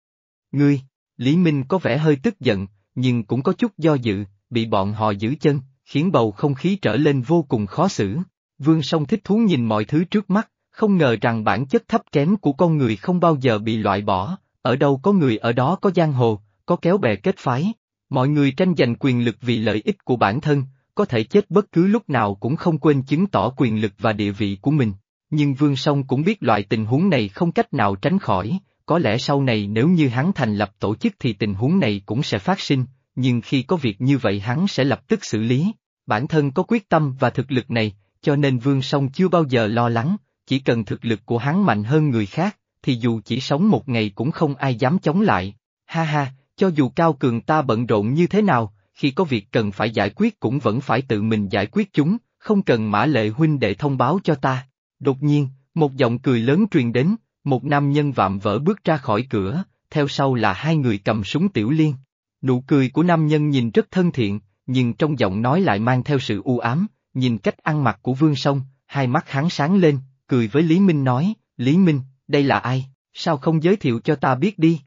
[SPEAKER 1] Ngươi, Lý Minh có vẻ hơi tức giận, nhưng cũng có chút do dự, bị bọn họ giữ chân, khiến bầu không khí trở lên vô cùng khó xử. Vương Song thích thú nhìn mọi thứ trước mắt, không ngờ rằng bản chất thấp kém của con người không bao giờ bị loại bỏ, ở đâu có người ở đó có giang hồ, có kéo bè kết phái. Mọi người tranh giành quyền lực vì lợi ích của bản thân, có thể chết bất cứ lúc nào cũng không quên chứng tỏ quyền lực và địa vị của mình. Nhưng Vương Song cũng biết loại tình huống này không cách nào tránh khỏi, có lẽ sau này nếu như hắn thành lập tổ chức thì tình huống này cũng sẽ phát sinh, nhưng khi có việc như vậy hắn sẽ lập tức xử lý. Bản thân có quyết tâm và thực lực này, cho nên Vương Song chưa bao giờ lo lắng, chỉ cần thực lực của hắn mạnh hơn người khác, thì dù chỉ sống một ngày cũng không ai dám chống lại. Ha ha, cho dù Cao Cường ta bận rộn như thế nào, khi có việc cần phải giải quyết cũng vẫn phải tự mình giải quyết chúng, không cần Mã Lệ huynh đệ thông báo cho ta. Đột nhiên, một giọng cười lớn truyền đến, một nam nhân vạm vỡ bước ra khỏi cửa, theo sau là hai người cầm súng tiểu liên. Nụ cười của nam nhân nhìn rất thân thiện, nhưng trong giọng nói lại mang theo sự u ám, nhìn cách ăn mặc của Vương Song, hai mắt hắn sáng lên, cười với Lý Minh nói, Lý Minh, đây là ai, sao không giới thiệu cho ta biết đi?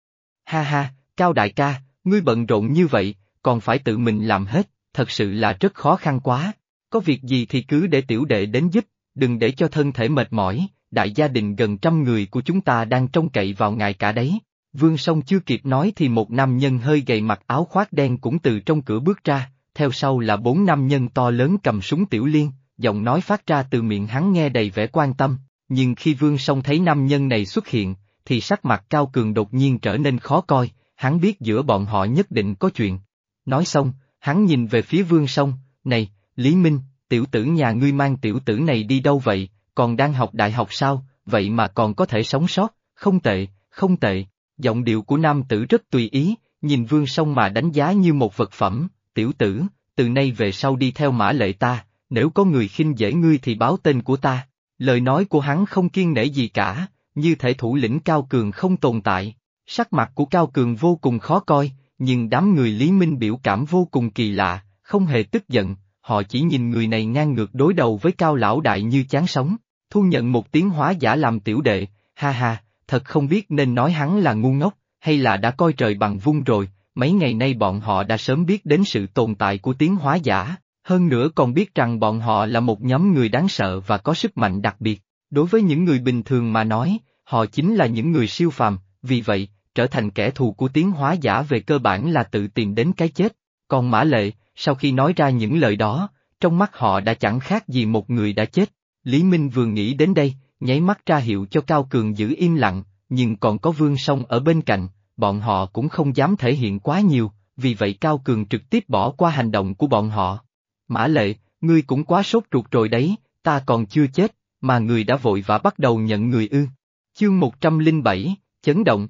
[SPEAKER 1] Ha ha, Cao đại ca, ngươi bận rộn như vậy, còn phải tự mình làm hết, thật sự là rất khó khăn quá, có việc gì thì cứ để tiểu đệ đến giúp, đừng để cho thân thể mệt mỏi, đại gia đình gần trăm người của chúng ta đang trông cậy vào ngài cả đấy. Vương Song chưa kịp nói thì một nam nhân hơi gầy mặc áo khoác đen cũng từ trong cửa bước ra, theo sau là bốn nam nhân to lớn cầm súng tiểu liên, giọng nói phát ra từ miệng hắn nghe đầy vẻ quan tâm, nhưng khi Vương Song thấy nam nhân này xuất hiện, thì sắc mặt Cao Cường đột nhiên trở nên khó coi, hắn biết giữa bọn họ nhất định có chuyện. Nói xong, hắn nhìn về phía Vương Song, này, Lý Minh, tiểu tử nhà ngươi mang tiểu tử này đi đâu vậy, còn đang học đại học sao, vậy mà còn có thể sống sót, không tệ, không tệ. Giọng điệu của nam tử rất tùy ý, nhìn Vương Song mà đánh giá như một vật phẩm, tiểu tử, từ nay về sau đi theo Mã Lệ ta, nếu có người khinh dễ ngươi thì báo tên của ta. Lời nói của hắn không kiêng nể gì cả, như thể thủ lĩnh Cao Cường không tồn tại. Sắc mặt của Cao Cường vô cùng khó coi, nhưng đám người Lý Minh biểu cảm vô cùng kỳ lạ, không hề tức giận, họ chỉ nhìn người này ngang ngược đối đầu với Cao lão đại như chán sống, thu nhận một tiếng hóa giả làm tiểu đệ, ha ha. Thật không biết nên nói hắn là ngu ngốc, hay là đã coi trời bằng vung rồi, mấy ngày nay bọn họ đã sớm biết đến sự tồn tại của tiến hóa giả, hơn nữa còn biết rằng bọn họ là một nhóm người đáng sợ và có sức mạnh đặc biệt. Đối với những người bình thường mà nói, họ chính là những người siêu phàm, vì vậy, trở thành kẻ thù của tiến hóa giả về cơ bản là tự tìm đến cái chết. Còn Mã Lệ, sau khi nói ra những lời đó, trong mắt họ đã chẳng khác gì một người đã chết. Lý Minh vừa nghĩ đến đây, nháy mắt ra hiệu cho Cao Cường giữ im lặng, nhưng còn có Vương Song ở bên cạnh, bọn họ cũng không dám thể hiện quá nhiều, vì vậy Cao Cường trực tiếp bỏ qua hành động của bọn họ. Mã Lệ, ngươi cũng quá sốt ruột rồi đấy, ta còn chưa chết, mà người đã vội vã bắt đầu nhận người ư. Chương một trăm lẻ bảy, chấn động.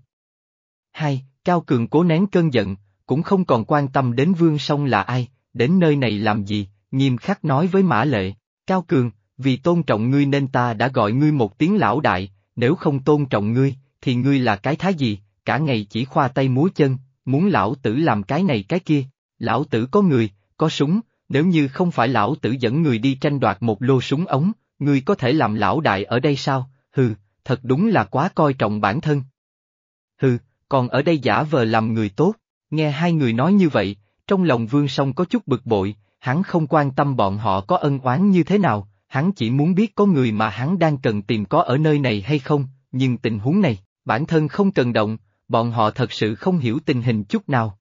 [SPEAKER 1] Hai, Cao Cường cố nén cơn giận, cũng không còn quan tâm đến Vương Song là ai, đến nơi này làm gì, nghiêm khắc nói với Mã Lệ, Cao Cường, vì tôn trọng ngươi nên ta đã gọi ngươi một tiếng lão đại, nếu không tôn trọng ngươi, thì ngươi là cái thá gì, cả ngày chỉ khoa tay múa chân, muốn lão tử làm cái này cái kia, lão tử có người, có súng, nếu như không phải lão tử dẫn người đi tranh đoạt một lô súng ống, ngươi có thể làm lão đại ở đây sao, hừ, thật đúng là quá coi trọng bản thân. Hừ, còn ở đây giả vờ làm người tốt, nghe hai người nói như vậy, trong lòng Vương Song có chút bực bội, hắn không quan tâm bọn họ có ân oán như thế nào. Hắn chỉ muốn biết có người mà hắn đang cần tìm có ở nơi này hay không, nhưng tình huống này, bản thân không cần động, bọn họ thật sự không hiểu tình hình chút nào.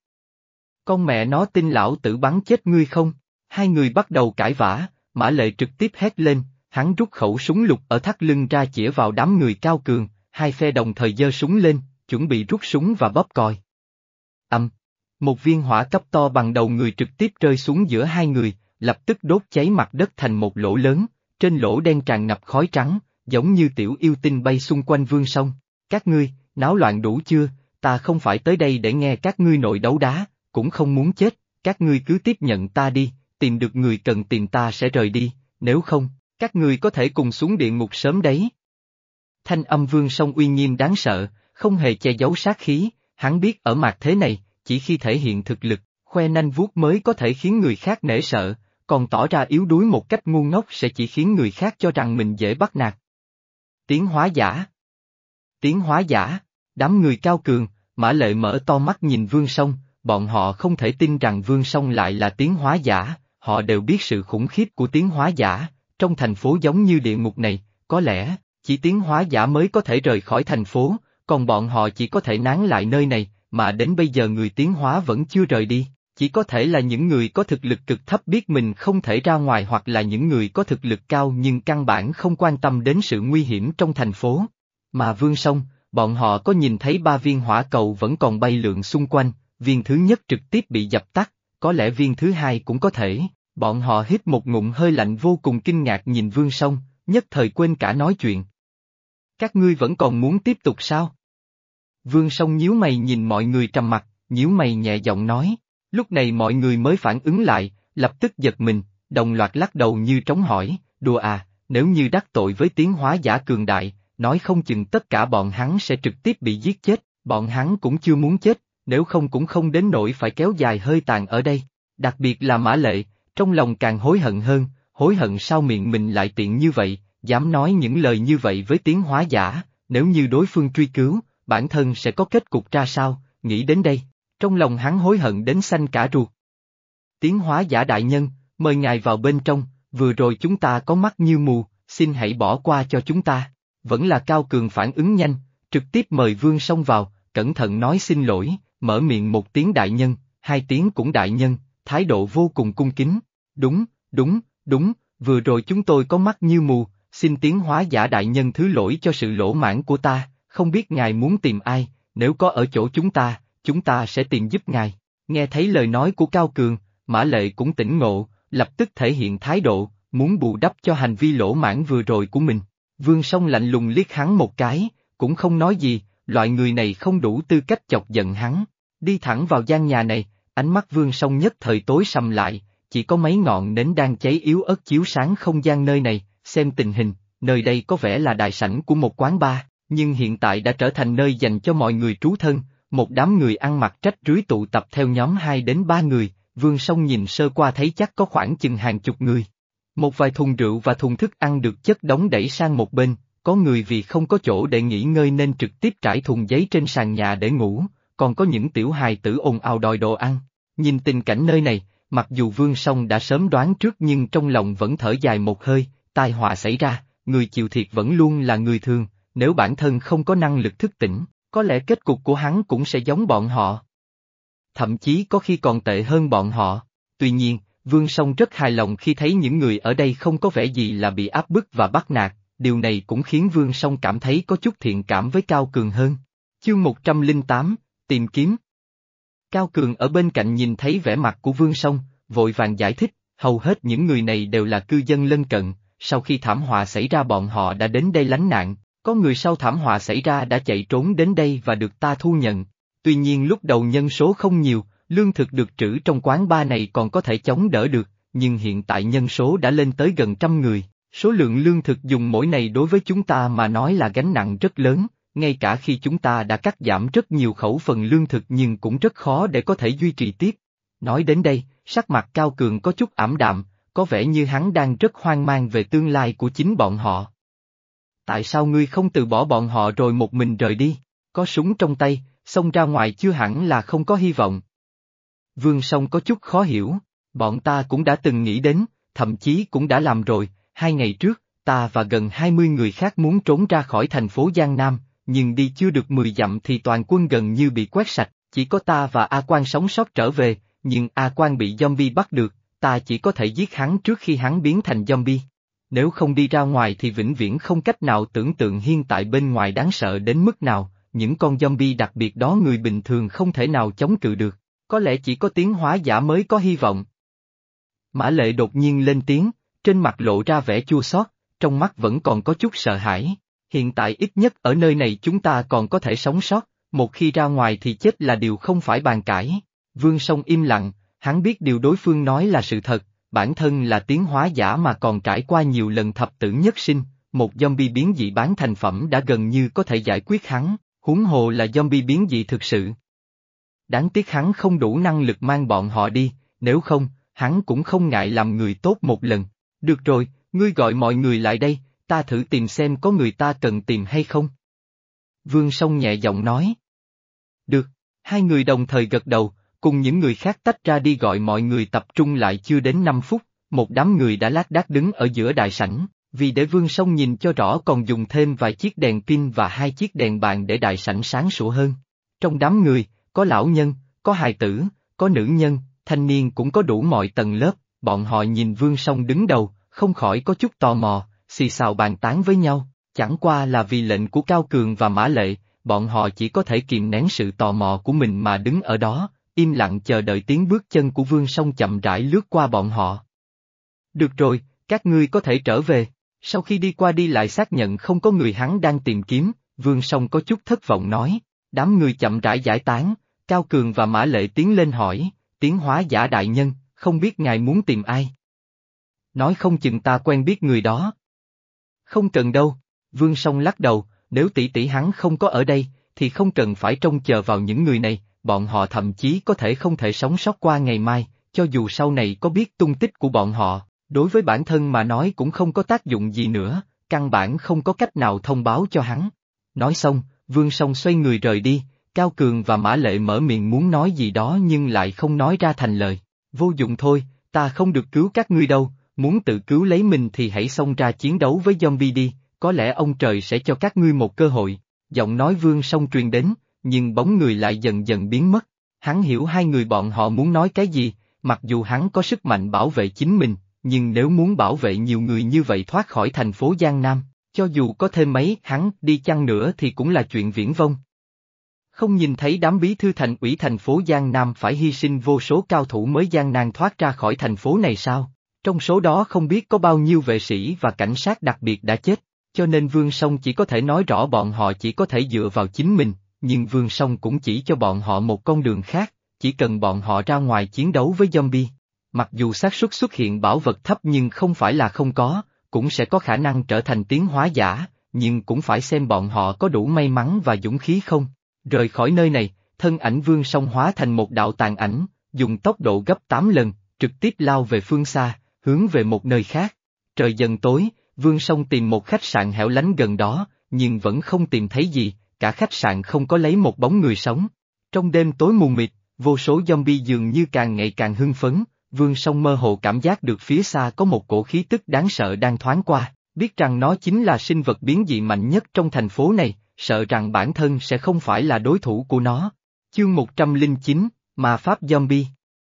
[SPEAKER 1] Con mẹ nó tin lão tử bắn chết ngươi không? Hai người bắt đầu cãi vã, Mã Lệ trực tiếp hét lên, hắn rút khẩu súng lục ở thắt lưng ra chĩa vào đám người Cao Cường, hai phe đồng thời giơ súng lên, chuẩn bị rút súng và bóp còi. Âm. Một viên hỏa cấp to bằng đầu người trực tiếp rơi xuống giữa hai người, lập tức đốt cháy mặt đất thành một lỗ lớn, trên lỗ đen tràn ngập khói trắng, giống như tiểu yêu tinh bay xung quanh Vương Song. Các ngươi, náo loạn đủ chưa, ta không phải tới đây để nghe các ngươi nội đấu đá, cũng không muốn chết, các ngươi cứ tiếp nhận ta đi, tìm được người cần tìm ta sẽ rời đi, nếu không, các ngươi có thể cùng xuống địa ngục sớm đấy. Thanh âm Vương Song uy nghiêm đáng sợ, không hề che giấu sát khí, hắn biết ở mạt thế này, chỉ khi thể hiện thực lực, khoe nanh vuốt mới có thể khiến người khác nể sợ, còn tỏ ra yếu đuối một cách ngu ngốc sẽ chỉ khiến người khác cho rằng mình dễ bắt nạt. Tiến hóa giả. Tiến hóa giả, đám người cao cường, Mã Lệ mở to mắt nhìn Vương Song, bọn họ không thể tin rằng Vương Song lại là tiến hóa giả, họ đều biết sự khủng khiếp của tiến hóa giả, trong thành phố giống như địa ngục này, có lẽ, chỉ tiến hóa giả mới có thể rời khỏi thành phố, còn bọn họ chỉ có thể nán lại nơi này, mà đến bây giờ người tiến hóa vẫn chưa rời đi, chỉ có thể là những người có thực lực cực thấp biết mình không thể ra ngoài hoặc là những người có thực lực cao nhưng căn bản không quan tâm đến sự nguy hiểm trong thành phố. Mà Vương Song, bọn họ có nhìn thấy ba viên hỏa cầu vẫn còn bay lượn xung quanh, viên thứ nhất trực tiếp bị dập tắt, có lẽ viên thứ hai cũng có thể, bọn họ hít một ngụm hơi lạnh vô cùng kinh ngạc nhìn Vương Song, nhất thời quên cả nói chuyện. Các ngươi vẫn còn muốn tiếp tục sao? Vương Song nhíu mày nhìn mọi người trầm mặc, nhíu mày nhẹ giọng nói, lúc này mọi người mới phản ứng lại, lập tức giật mình, đồng loạt lắc đầu như trống hỏi, đùa à, nếu như đắc tội với tiến hóa giả cường đại, nói không chừng tất cả bọn hắn sẽ trực tiếp bị giết chết, bọn hắn cũng chưa muốn chết, nếu không cũng không đến nỗi phải kéo dài hơi tàn ở đây, đặc biệt là Mã Lệ, trong lòng càng hối hận hơn, hối hận sao miệng mình lại tiện như vậy, dám nói những lời như vậy với tiến hóa giả, nếu như đối phương truy cứu, bản thân sẽ có kết cục ra sao, nghĩ đến đây, trong lòng hắn hối hận đến xanh cả ruột. Tiến hóa giả đại nhân, mời ngài vào bên trong, vừa rồi chúng ta có mắt như mù, xin hãy bỏ qua cho chúng ta, vẫn là Cao Cường phản ứng nhanh, trực tiếp mời Vương Song vào, cẩn thận nói xin lỗi, mở miệng một tiếng đại nhân, hai tiếng cũng đại nhân, thái độ vô cùng cung kính, đúng, đúng, đúng, vừa rồi chúng tôi có mắt như mù, xin tiến hóa giả đại nhân thứ lỗi cho sự lỗ mãn của ta, không biết ngài muốn tìm ai, nếu có ở chỗ chúng ta, chúng ta sẽ tìm giúp ngài. Nghe thấy lời nói của Cao Cường, Mã Lệ cũng tỉnh ngộ, lập tức thể hiện thái độ, muốn bù đắp cho hành vi lỗ mãn vừa rồi của mình. Vương Song lạnh lùng liếc hắn một cái, cũng không nói gì, loại người này không đủ tư cách chọc giận hắn. Đi thẳng vào gian nhà này, ánh mắt Vương Song nhất thời tối sầm lại, chỉ có mấy ngọn nến đang cháy yếu ớt chiếu sáng không gian nơi này, xem tình hình, nơi đây có vẻ là đại sảnh của một quán bar, nhưng hiện tại đã trở thành nơi dành cho mọi người trú thân, một đám người ăn mặc rách rưới tụ tập theo nhóm hai đến ba người, Vương Song nhìn sơ qua thấy chắc có khoảng chừng hàng chục người. Một vài thùng rượu và thùng thức ăn được chất đống đẩy sang một bên, có người vì không có chỗ để nghỉ ngơi nên trực tiếp trải thùng giấy trên sàn nhà để ngủ, còn có những tiểu hài tử ồn ào đòi đồ ăn. Nhìn tình cảnh nơi này, mặc dù Vương Song đã sớm đoán trước nhưng trong lòng vẫn thở dài một hơi, tai họa xảy ra, người chịu thiệt vẫn luôn là người thường, nếu bản thân không có năng lực thức tỉnh, có lẽ kết cục của hắn cũng sẽ giống bọn họ. Thậm chí có khi còn tệ hơn bọn họ, tuy nhiên, Vương Song rất hài lòng khi thấy những người ở đây không có vẻ gì là bị áp bức và bắt nạt, điều này cũng khiến Vương Song cảm thấy có chút thiện cảm với Cao Cường hơn. Chương một trăm lẻ tám, tìm kiếm. Cao Cường ở bên cạnh nhìn thấy vẻ mặt của Vương Song, vội vàng giải thích, hầu hết những người này đều là cư dân lân cận, sau khi thảm họa xảy ra bọn họ đã đến đây lánh nạn, có người sau thảm họa xảy ra đã chạy trốn đến đây và được ta thu nhận. Tuy nhiên lúc đầu nhân số không nhiều, lương thực được trữ trong quán bar này còn có thể chống đỡ được, nhưng hiện tại nhân số đã lên tới gần trăm người, số lượng lương thực dùng mỗi ngày đối với chúng ta mà nói là gánh nặng rất lớn, ngay cả khi chúng ta đã cắt giảm rất nhiều khẩu phần lương thực nhưng cũng rất khó để có thể duy trì tiếp. Nói đến đây, sắc mặt Cao Cường có chút ảm đạm, có vẻ như hắn đang rất hoang mang về tương lai của chính bọn họ. Tại sao ngươi không từ bỏ bọn họ rồi một mình rời đi, có súng trong tay, xông ra ngoài chưa hẳn là không có hy vọng. Vương Song có chút khó hiểu, bọn ta cũng đã từng nghĩ đến, thậm chí cũng đã làm rồi, hai ngày trước, ta và gần hai mươi người khác muốn trốn ra khỏi thành phố Giang Nam, nhưng đi chưa được mười dặm thì toàn quân gần như bị quét sạch, chỉ có ta và A Quang sống sót trở về, nhưng A Quang bị zombie bắt được, ta chỉ có thể giết hắn trước khi hắn biến thành zombie. Nếu không đi ra ngoài thì vĩnh viễn không cách nào tưởng tượng hiện tại bên ngoài đáng sợ đến mức nào, những con zombie đặc biệt đó người bình thường không thể nào chống cự được. Có lẽ chỉ có tiến hóa giả mới có hy vọng. Mã Lệ đột nhiên lên tiếng, trên mặt lộ ra vẻ chua xót, trong mắt vẫn còn có chút sợ hãi. Hiện tại ít nhất ở nơi này chúng ta còn có thể sống sót, một khi ra ngoài thì chết là điều không phải bàn cãi. Vương Song im lặng, hắn biết điều đối phương nói là sự thật, bản thân là tiến hóa giả mà còn trải qua nhiều lần thập tử nhất sinh, một zombie biến dị bán thành phẩm đã gần như có thể giải quyết hắn, huống hồ là zombie biến dị thực sự. Đáng tiếc hắn không đủ năng lực mang bọn họ đi, nếu không, hắn cũng không ngại làm người tốt một lần. Được rồi, ngươi gọi mọi người lại đây, ta thử tìm xem có người ta cần tìm hay không. Vương Song nhẹ giọng nói. Được, hai người đồng thời gật đầu, cùng những người khác tách ra đi gọi mọi người tập trung lại. Chưa đến năm phút, một đám người đã lác đác đứng ở giữa đại sảnh, vì để Vương Song nhìn cho rõ còn dùng thêm vài chiếc đèn pin và hai chiếc đèn bàn để đại sảnh sáng sủa hơn. Trong đám người, có lão nhân, có hài tử, có nữ nhân, thanh niên cũng có đủ mọi tầng lớp, bọn họ nhìn Vương Song đứng đầu, không khỏi có chút tò mò, xì xào bàn tán với nhau, chẳng qua là vì lệnh của Cao Cường và Mã Lệ, bọn họ chỉ có thể kìm nén sự tò mò của mình mà đứng ở đó, im lặng chờ đợi tiếng bước chân của Vương Song chậm rãi lướt qua bọn họ. Được rồi, các ngươi có thể trở về. Sau khi đi qua đi lại xác nhận không có người hắn đang tìm kiếm, Vương Song có chút thất vọng nói, đám người chậm rãi giải tán, Cao Cường và Mã Lệ tiến lên hỏi, tiến hóa giả đại nhân, không biết ngài muốn tìm ai? Nói không chừng ta quen biết người đó. Không cần đâu, Vương Song lắc đầu, nếu tỷ tỷ hắn không có ở đây, thì không cần phải trông chờ vào những người này, bọn họ thậm chí có thể không thể sống sót qua ngày mai, cho dù sau này có biết tung tích của bọn họ, đối với bản thân mà nói cũng không có tác dụng gì nữa, căn bản không có cách nào thông báo cho hắn. Nói xong, Vương Song xoay người rời đi, Cao Cường và Mã Lệ mở miệng muốn nói gì đó nhưng lại không nói ra thành lời. Vô dụng thôi, ta không được cứu các ngươi đâu, muốn tự cứu lấy mình thì hãy xông ra chiến đấu với zombie đi, có lẽ ông trời sẽ cho các ngươi một cơ hội. Giọng nói Vương Song truyền đến, nhưng bóng người lại dần dần biến mất. Hắn hiểu hai người bọn họ muốn nói cái gì, mặc dù hắn có sức mạnh bảo vệ chính mình, nhưng nếu muốn bảo vệ nhiều người như vậy thoát khỏi thành phố Giang Nam, cho dù có thêm mấy hắn đi chăng nữa thì cũng là chuyện viển vông. Không nhìn thấy đám bí thư thành ủy thành phố Giang Nam phải hy sinh vô số cao thủ mới gian nan thoát ra khỏi thành phố này sao? Trong số đó không biết có bao nhiêu vệ sĩ và cảnh sát đặc biệt đã chết, cho nên Vương Song chỉ có thể nói rõ bọn họ chỉ có thể dựa vào chính mình, nhưng Vương Song cũng chỉ cho bọn họ một con đường khác, chỉ cần bọn họ ra ngoài chiến đấu với zombie. Mặc dù xác suất xuất hiện bảo vật thấp nhưng không phải là không có, cũng sẽ có khả năng trở thành tiến hóa giả, nhưng cũng phải xem bọn họ có đủ may mắn và dũng khí không. Rời khỏi nơi này, thân ảnh Vương Song hóa thành một đạo tàn ảnh, dùng tốc độ gấp tám lần, trực tiếp lao về phương xa, hướng về một nơi khác. Trời dần tối, Vương Song tìm một khách sạn hẻo lánh gần đó, nhưng vẫn không tìm thấy gì, cả khách sạn không có lấy một bóng người sống. Trong đêm tối mù mịt, vô số zombie dường như càng ngày càng hưng phấn, Vương Song mơ hồ cảm giác được phía xa có một cổ khí tức đáng sợ đang thoáng qua, biết rằng nó chính là sinh vật biến dị mạnh nhất trong thành phố này, sợ rằng bản thân sẽ không phải là đối thủ của nó. Chương một trăm lẻ chín, Ma Pháp Zombie.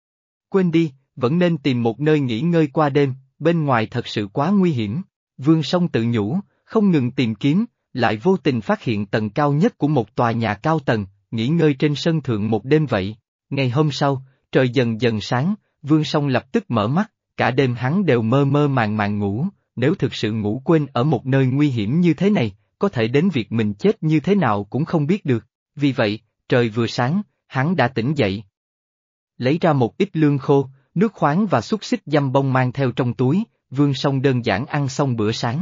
[SPEAKER 1] Quên đi, vẫn nên tìm một nơi nghỉ ngơi qua đêm, bên ngoài thật sự quá nguy hiểm. Vương Song tự nhủ, không ngừng tìm kiếm, lại vô tình phát hiện tầng cao nhất của một tòa nhà cao tầng, nghỉ ngơi trên sân thượng một đêm vậy. Ngày hôm sau, trời dần dần sáng, Vương Song lập tức mở mắt, cả đêm hắn đều mơ mơ màng màng ngủ, nếu thực sự ngủ quên ở một nơi nguy hiểm như thế này, có thể đến việc mình chết như thế nào cũng không biết được. Vì vậy, trời vừa sáng, hắn đã tỉnh dậy. Lấy ra một ít lương khô, nước khoáng và xúc xích dăm bông mang theo trong túi, Vương Song đơn giản ăn xong bữa sáng.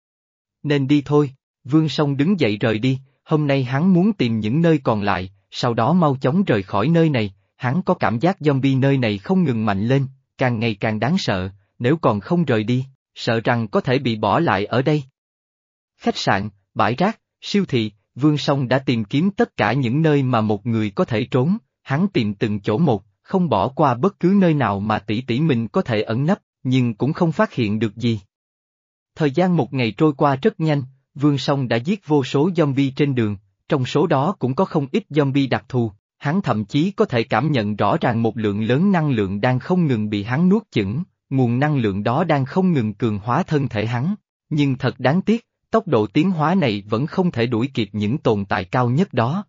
[SPEAKER 1] Nên đi thôi, Vương Song đứng dậy rời đi, hôm nay hắn muốn tìm những nơi còn lại, sau đó mau chóng rời khỏi nơi này, hắn có cảm giác zombie nơi này không ngừng mạnh lên, càng ngày càng đáng sợ, nếu còn không rời đi, sợ rằng có thể bị bỏ lại ở đây. Khách sạn, bãi rác, siêu thị, Vương Song đã tìm kiếm tất cả những nơi mà một người có thể trốn, hắn tìm từng chỗ một, không bỏ qua bất cứ nơi nào mà tỷ tỷ mình có thể ẩn nấp, nhưng cũng không phát hiện được gì. Thời gian một ngày trôi qua rất nhanh, Vương Song đã giết vô số zombie trên đường, trong số đó cũng có không ít zombie đặc thù, hắn thậm chí có thể cảm nhận rõ ràng một lượng lớn năng lượng đang không ngừng bị hắn nuốt chửng, nguồn năng lượng đó đang không ngừng cường hóa thân thể hắn, nhưng thật đáng tiếc, tốc độ tiến hóa này vẫn không thể đuổi kịp những tồn tại cao nhất đó.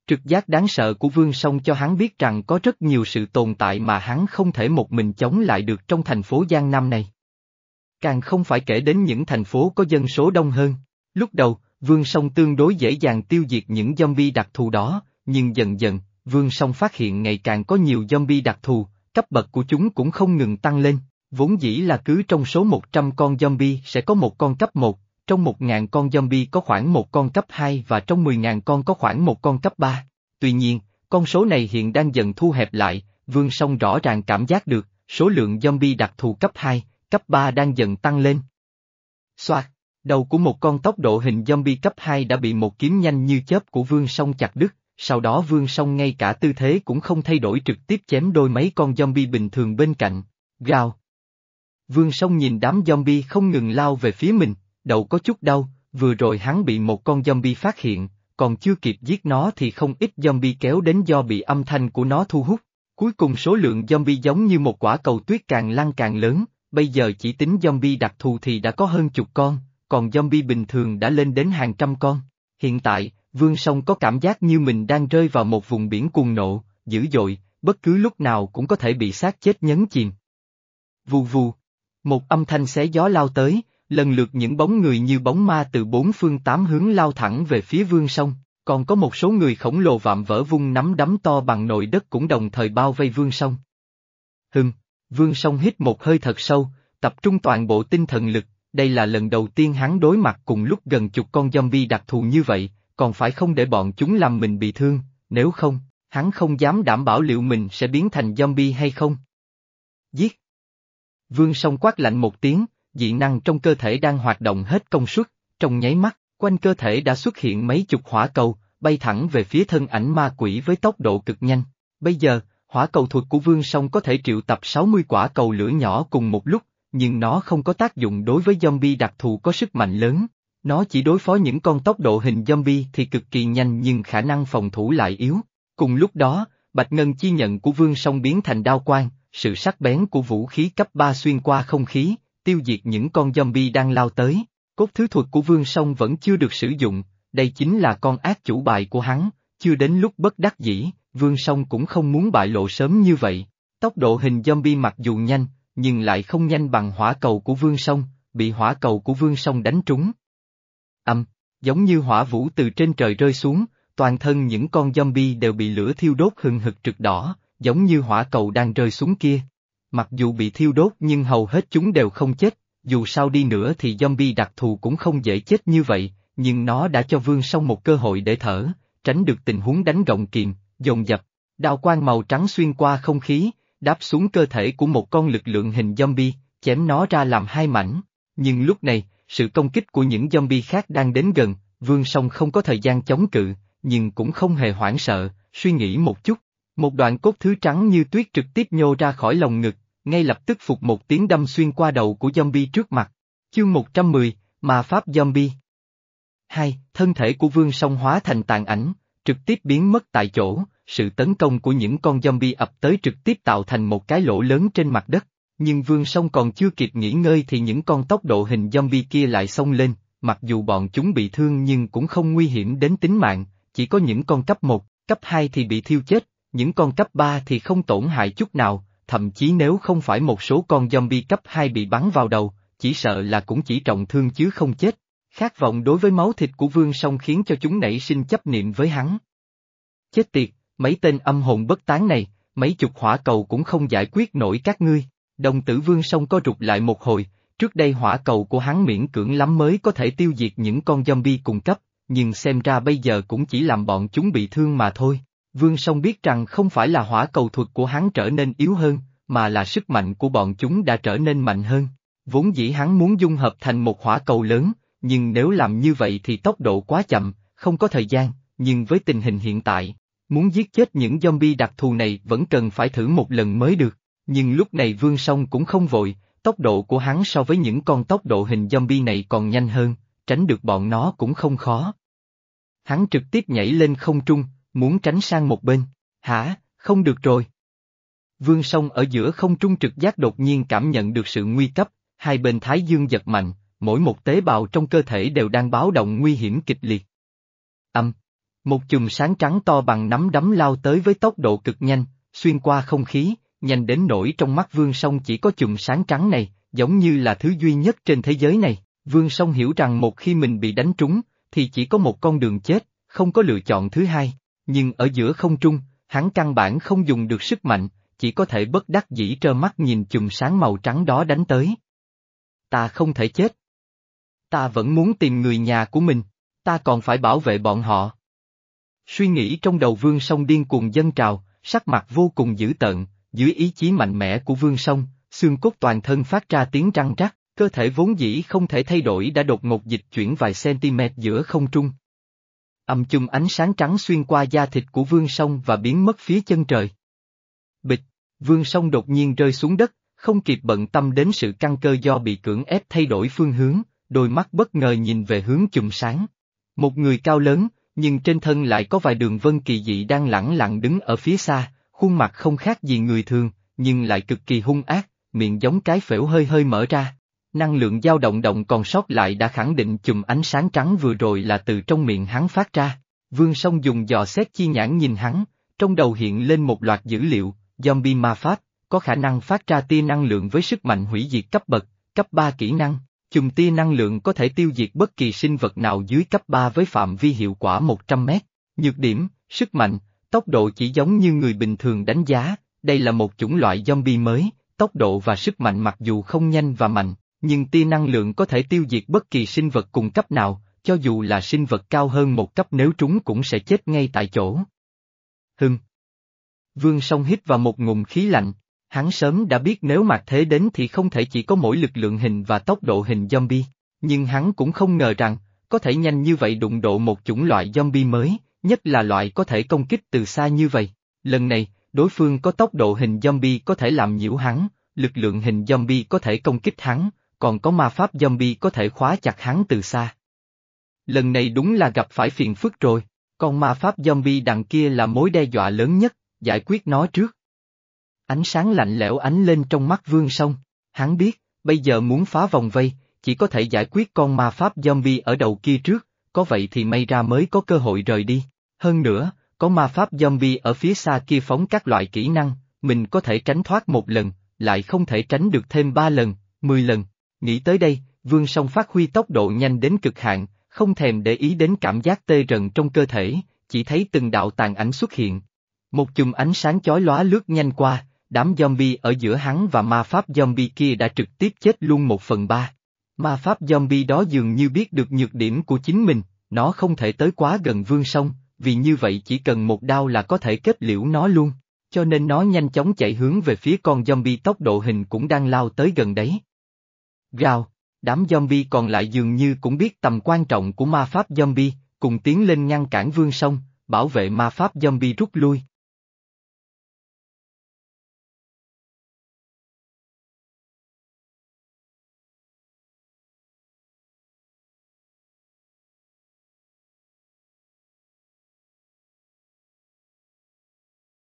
[SPEAKER 1] Trực giác đáng sợ của Vương Song cho hắn biết rằng có rất nhiều sự tồn tại mà hắn không thể một mình chống lại được trong thành phố Giang Nam này. Càng không phải kể đến những thành phố có dân số đông hơn. Lúc đầu, Vương Song tương đối dễ dàng tiêu diệt những zombie đặc thù đó, nhưng dần dần, Vương Song phát hiện ngày càng có nhiều zombie đặc thù, cấp bậc của chúng cũng không ngừng tăng lên, vốn dĩ là cứ trong số một trăm con zombie sẽ có một con cấp một, trong một nghìn con zombie có khoảng một con cấp hai và trong mười nghìn con có khoảng một con cấp ba. Tuy nhiên, con số này hiện đang dần thu hẹp lại, Vương Song rõ ràng cảm giác được, số lượng zombie đặc thù cấp hai, cấp ba đang dần tăng lên. Xoạt, đầu của một con tốc độ hình zombie cấp hai đã bị một kiếm nhanh như chớp của Vương Song chặt đứt, sau đó Vương Song ngay cả tư thế cũng không thay đổi trực tiếp chém đôi mấy con zombie bình thường bên cạnh. Gào. Vương Song nhìn đám zombie không ngừng lao về phía mình, đầu có chút đau, vừa rồi hắn bị một con zombie phát hiện, còn chưa kịp giết nó thì không ít zombie kéo đến do bị âm thanh của nó thu hút. Cuối cùng số lượng zombie giống như một quả cầu tuyết càng lăn càng lớn, bây giờ chỉ tính zombie đặc thù thì đã có hơn chục con, còn zombie bình thường đã lên đến hàng trăm con. Hiện tại, Vương Song có cảm giác như mình đang rơi vào một vùng biển cuồng nộ, dữ dội, bất cứ lúc nào cũng có thể bị xác chết nhấn chìm. Vù vù. Một âm thanh xé gió lao tới, lần lượt những bóng người như bóng ma từ bốn phương tám hướng lao thẳng về phía Vương Song, còn có một số người khổng lồ vạm vỡ vung nắm đấm to bằng nồi đất cũng đồng thời bao vây Vương Song. Hừm, Vương Song hít một hơi thật sâu, tập trung toàn bộ tinh thần lực, đây là lần đầu tiên hắn đối mặt cùng lúc gần chục con zombie đặc thù như vậy, còn phải không để bọn chúng làm mình bị thương, nếu không, hắn không dám đảm bảo liệu mình sẽ biến thành zombie hay không. Giết! Vương Song quát lạnh một tiếng, dị năng trong cơ thể đang hoạt động hết công suất, trong nháy mắt, quanh cơ thể đã xuất hiện mấy chục hỏa cầu, bay thẳng về phía thân ảnh ma quỷ với tốc độ cực nhanh. Bây giờ, hỏa cầu thuật của Vương Song có thể triệu tập sáu mươi quả cầu lửa nhỏ cùng một lúc, nhưng nó không có tác dụng đối với zombie đặc thù có sức mạnh lớn. Nó chỉ đối phó những con tốc độ hình zombie thì cực kỳ nhanh nhưng khả năng phòng thủ lại yếu. Cùng lúc đó, bạch ngân chi nhận của Vương Song biến thành đao quang, sự sắc bén của vũ khí cấp ba xuyên qua không khí, tiêu diệt những con zombie đang lao tới. Cốt thứ thuật của Vương Song vẫn chưa được sử dụng, đây chính là con ác chủ bài của hắn, chưa đến lúc bất đắc dĩ, Vương Song cũng không muốn bại lộ sớm như vậy. Tốc độ hình zombie mặc dù nhanh, nhưng lại không nhanh bằng hỏa cầu của Vương Song, bị hỏa cầu của Vương Song đánh trúng. Âm, giống như hỏa vũ từ trên trời rơi xuống, toàn thân những con zombie đều bị lửa thiêu đốt hừng hực rực đỏ, giống như hỏa cầu đang rơi xuống kia. Mặc dù bị thiêu đốt nhưng hầu hết chúng đều không chết, dù sao đi nữa thì zombie đặc thù cũng không dễ chết như vậy, nhưng nó đã cho Vương Song một cơ hội để thở, tránh được tình huống đánh gọng kìm, dồn dập. Đao quang màu trắng xuyên qua không khí, đáp xuống cơ thể của một con lực lượng hình zombie, chém nó ra làm hai mảnh. Nhưng lúc này, sự công kích của những zombie khác đang đến gần, Vương Song không có thời gian chống cự, nhưng cũng không hề hoảng sợ, suy nghĩ một chút. Một đoạn cốt thứ trắng như tuyết trực tiếp nhô ra khỏi lồng ngực, ngay lập tức phục một tiếng đâm xuyên qua đầu của zombie trước mặt. Chương một trăm mười, Ma Pháp Zombie. Hai, thân thể của Vương Song hóa thành tàn ảnh, trực tiếp biến mất tại chỗ, sự tấn công của những con zombie ập tới trực tiếp tạo thành một cái lỗ lớn trên mặt đất. Nhưng Vương Song còn chưa kịp nghỉ ngơi thì những con tốc độ hình zombie kia lại xông lên, mặc dù bọn chúng bị thương nhưng cũng không nguy hiểm đến tính mạng, chỉ có những con cấp một, cấp hai thì bị thiêu chết, những con cấp ba thì không tổn hại chút nào, thậm chí nếu không phải một số con zombie cấp hai bị bắn vào đầu, chỉ sợ là cũng chỉ trọng thương chứ không chết. Khát vọng đối với máu thịt của Vương Song khiến cho chúng nảy sinh chấp niệm với hắn. Chết tiệt, mấy tên âm hồn bất tán này, mấy chục hỏa cầu cũng không giải quyết nổi các ngươi. Đồng tử Vương Song co rụt lại một hồi, trước đây hỏa cầu của hắn miễn cưỡng lắm mới có thể tiêu diệt những con zombie cùng cấp, nhưng xem ra bây giờ cũng chỉ làm bọn chúng bị thương mà thôi. Vương Song biết rằng không phải là hỏa cầu thuật của hắn trở nên yếu hơn, mà là sức mạnh của bọn chúng đã trở nên mạnh hơn. Vốn dĩ hắn muốn dung hợp thành một hỏa cầu lớn, nhưng nếu làm như vậy thì tốc độ quá chậm, không có thời gian, nhưng với tình hình hiện tại, muốn giết chết những zombie đặc thù này vẫn cần phải thử một lần mới được. Nhưng lúc này Vương Song cũng không vội, tốc độ của hắn so với những con tốc độ hình zombie này còn nhanh hơn, tránh được bọn nó cũng không khó. Hắn trực tiếp nhảy lên không trung, muốn tránh sang một bên. Hả, không được rồi. Vương Song ở giữa không trung trực giác đột nhiên cảm nhận được sự nguy cấp, hai bên thái dương giật mạnh, mỗi một tế bào trong cơ thể đều đang báo động nguy hiểm kịch liệt. Âm, Một chùm sáng trắng to bằng nắm đấm lao tới với tốc độ cực nhanh, xuyên qua không khí, nhanh đến nỗi trong mắt Vương Song chỉ có chùm sáng trắng này, giống như là thứ duy nhất trên thế giới này. Vương Song hiểu rằng một khi mình bị đánh trúng, thì chỉ có một con đường chết, không có lựa chọn thứ hai, nhưng ở giữa không trung, hắn căn bản không dùng được sức mạnh, chỉ có thể bất đắc dĩ trơ mắt nhìn chùm sáng màu trắng đó đánh tới. Ta không thể chết. Ta vẫn muốn tìm người nhà của mình, ta còn phải bảo vệ bọn họ. Suy nghĩ trong đầu Vương Song điên cuồng dâng trào, sắc mặt vô cùng dữ tợn, dưới ý chí mạnh mẽ của Vương Song, xương cốt toàn thân phát ra tiếng răng rắc, cơ thể vốn dĩ không thể thay đổi đã đột ngột dịch chuyển vài cm giữa không trung. Âm chùm ánh sáng trắng xuyên qua da thịt của Vương Song và biến mất phía chân trời. Bịch, Vương Song đột nhiên rơi xuống đất, không kịp bận tâm đến sự căng cơ do bị cưỡng ép thay đổi phương hướng, đôi mắt bất ngờ nhìn về hướng chùm sáng. Một người cao lớn, nhưng trên thân lại có vài đường vân kỳ dị đang lẳng lặng đứng ở phía xa, khuôn mặt không khác gì người thường, nhưng lại cực kỳ hung ác, miệng giống cái phễu hơi hơi mở ra. Năng lượng dao động động còn sót lại đã khẳng định chùm ánh sáng trắng vừa rồi là từ trong miệng hắn phát ra. Vương Song dùng dò xét chi nhãn nhìn hắn, trong đầu hiện lên một loạt dữ liệu, zombie ma pháp, có khả năng phát ra tia năng lượng với sức mạnh hủy diệt cấp bậc, cấp ba kỹ năng. Chùm tia năng lượng có thể tiêu diệt bất kỳ sinh vật nào dưới cấp ba với phạm vi hiệu quả một trăm mét. Nhược điểm, sức mạnh, tốc độ chỉ giống như người bình thường đánh giá, đây là một chủng loại zombie mới, tốc độ và sức mạnh mặc dù không nhanh và mạnh, nhưng tia năng lượng có thể tiêu diệt bất kỳ sinh vật cùng cấp nào, cho dù là sinh vật cao hơn một cấp nếu trúng cũng sẽ chết ngay tại chỗ. Hừm. Vương Song hít vào một ngụm khí lạnh. Hắn sớm đã biết nếu mạt thế đến thì không thể chỉ có mỗi lực lượng hình và tốc độ hình zombie, nhưng hắn cũng không ngờ rằng, có thể nhanh như vậy đụng độ một chủng loại zombie mới, nhất là loại có thể công kích từ xa như vậy. Lần này, đối phương có tốc độ hình zombie có thể làm nhiễu hắn, lực lượng hình zombie có thể công kích hắn, còn có ma pháp zombie có thể khóa chặt hắn từ xa. Lần này đúng là gặp phải phiền phức rồi, còn ma pháp zombie đằng kia là mối đe dọa lớn nhất, giải quyết nó trước. Ánh sáng lạnh lẽo ánh lên trong mắt Vương Song, hắn biết, bây giờ muốn phá vòng vây, chỉ có thể giải quyết con ma pháp zombie ở đầu kia trước, có vậy thì may ra mới có cơ hội rời đi. Hơn nữa, có ma pháp zombie ở phía xa kia phóng các loại kỹ năng, mình có thể tránh thoát một lần, lại không thể tránh được thêm ba lần, mười lần. Nghĩ tới đây, Vương Song phát huy tốc độ nhanh đến cực hạn, không thèm để ý đến cảm giác tê rần trong cơ thể, chỉ thấy từng đạo tàn ảnh xuất hiện. Một chùm ánh sáng chói lóa lướt nhanh qua. Đám zombie ở giữa hắn và ma pháp zombie kia đã trực tiếp chết luôn một phần ba. Ma pháp zombie đó dường như biết được nhược điểm của chính mình, nó không thể tới quá gần Vương Song, vì như vậy chỉ cần một đao là có thể kết liễu nó luôn, cho nên nó nhanh chóng chạy hướng về phía con zombie tốc độ hình cũng đang lao tới gần đấy. Gào, đám zombie còn lại dường như cũng biết tầm quan trọng của ma pháp zombie, cùng tiến lên ngăn cản Vương Song, bảo vệ ma pháp zombie rút lui.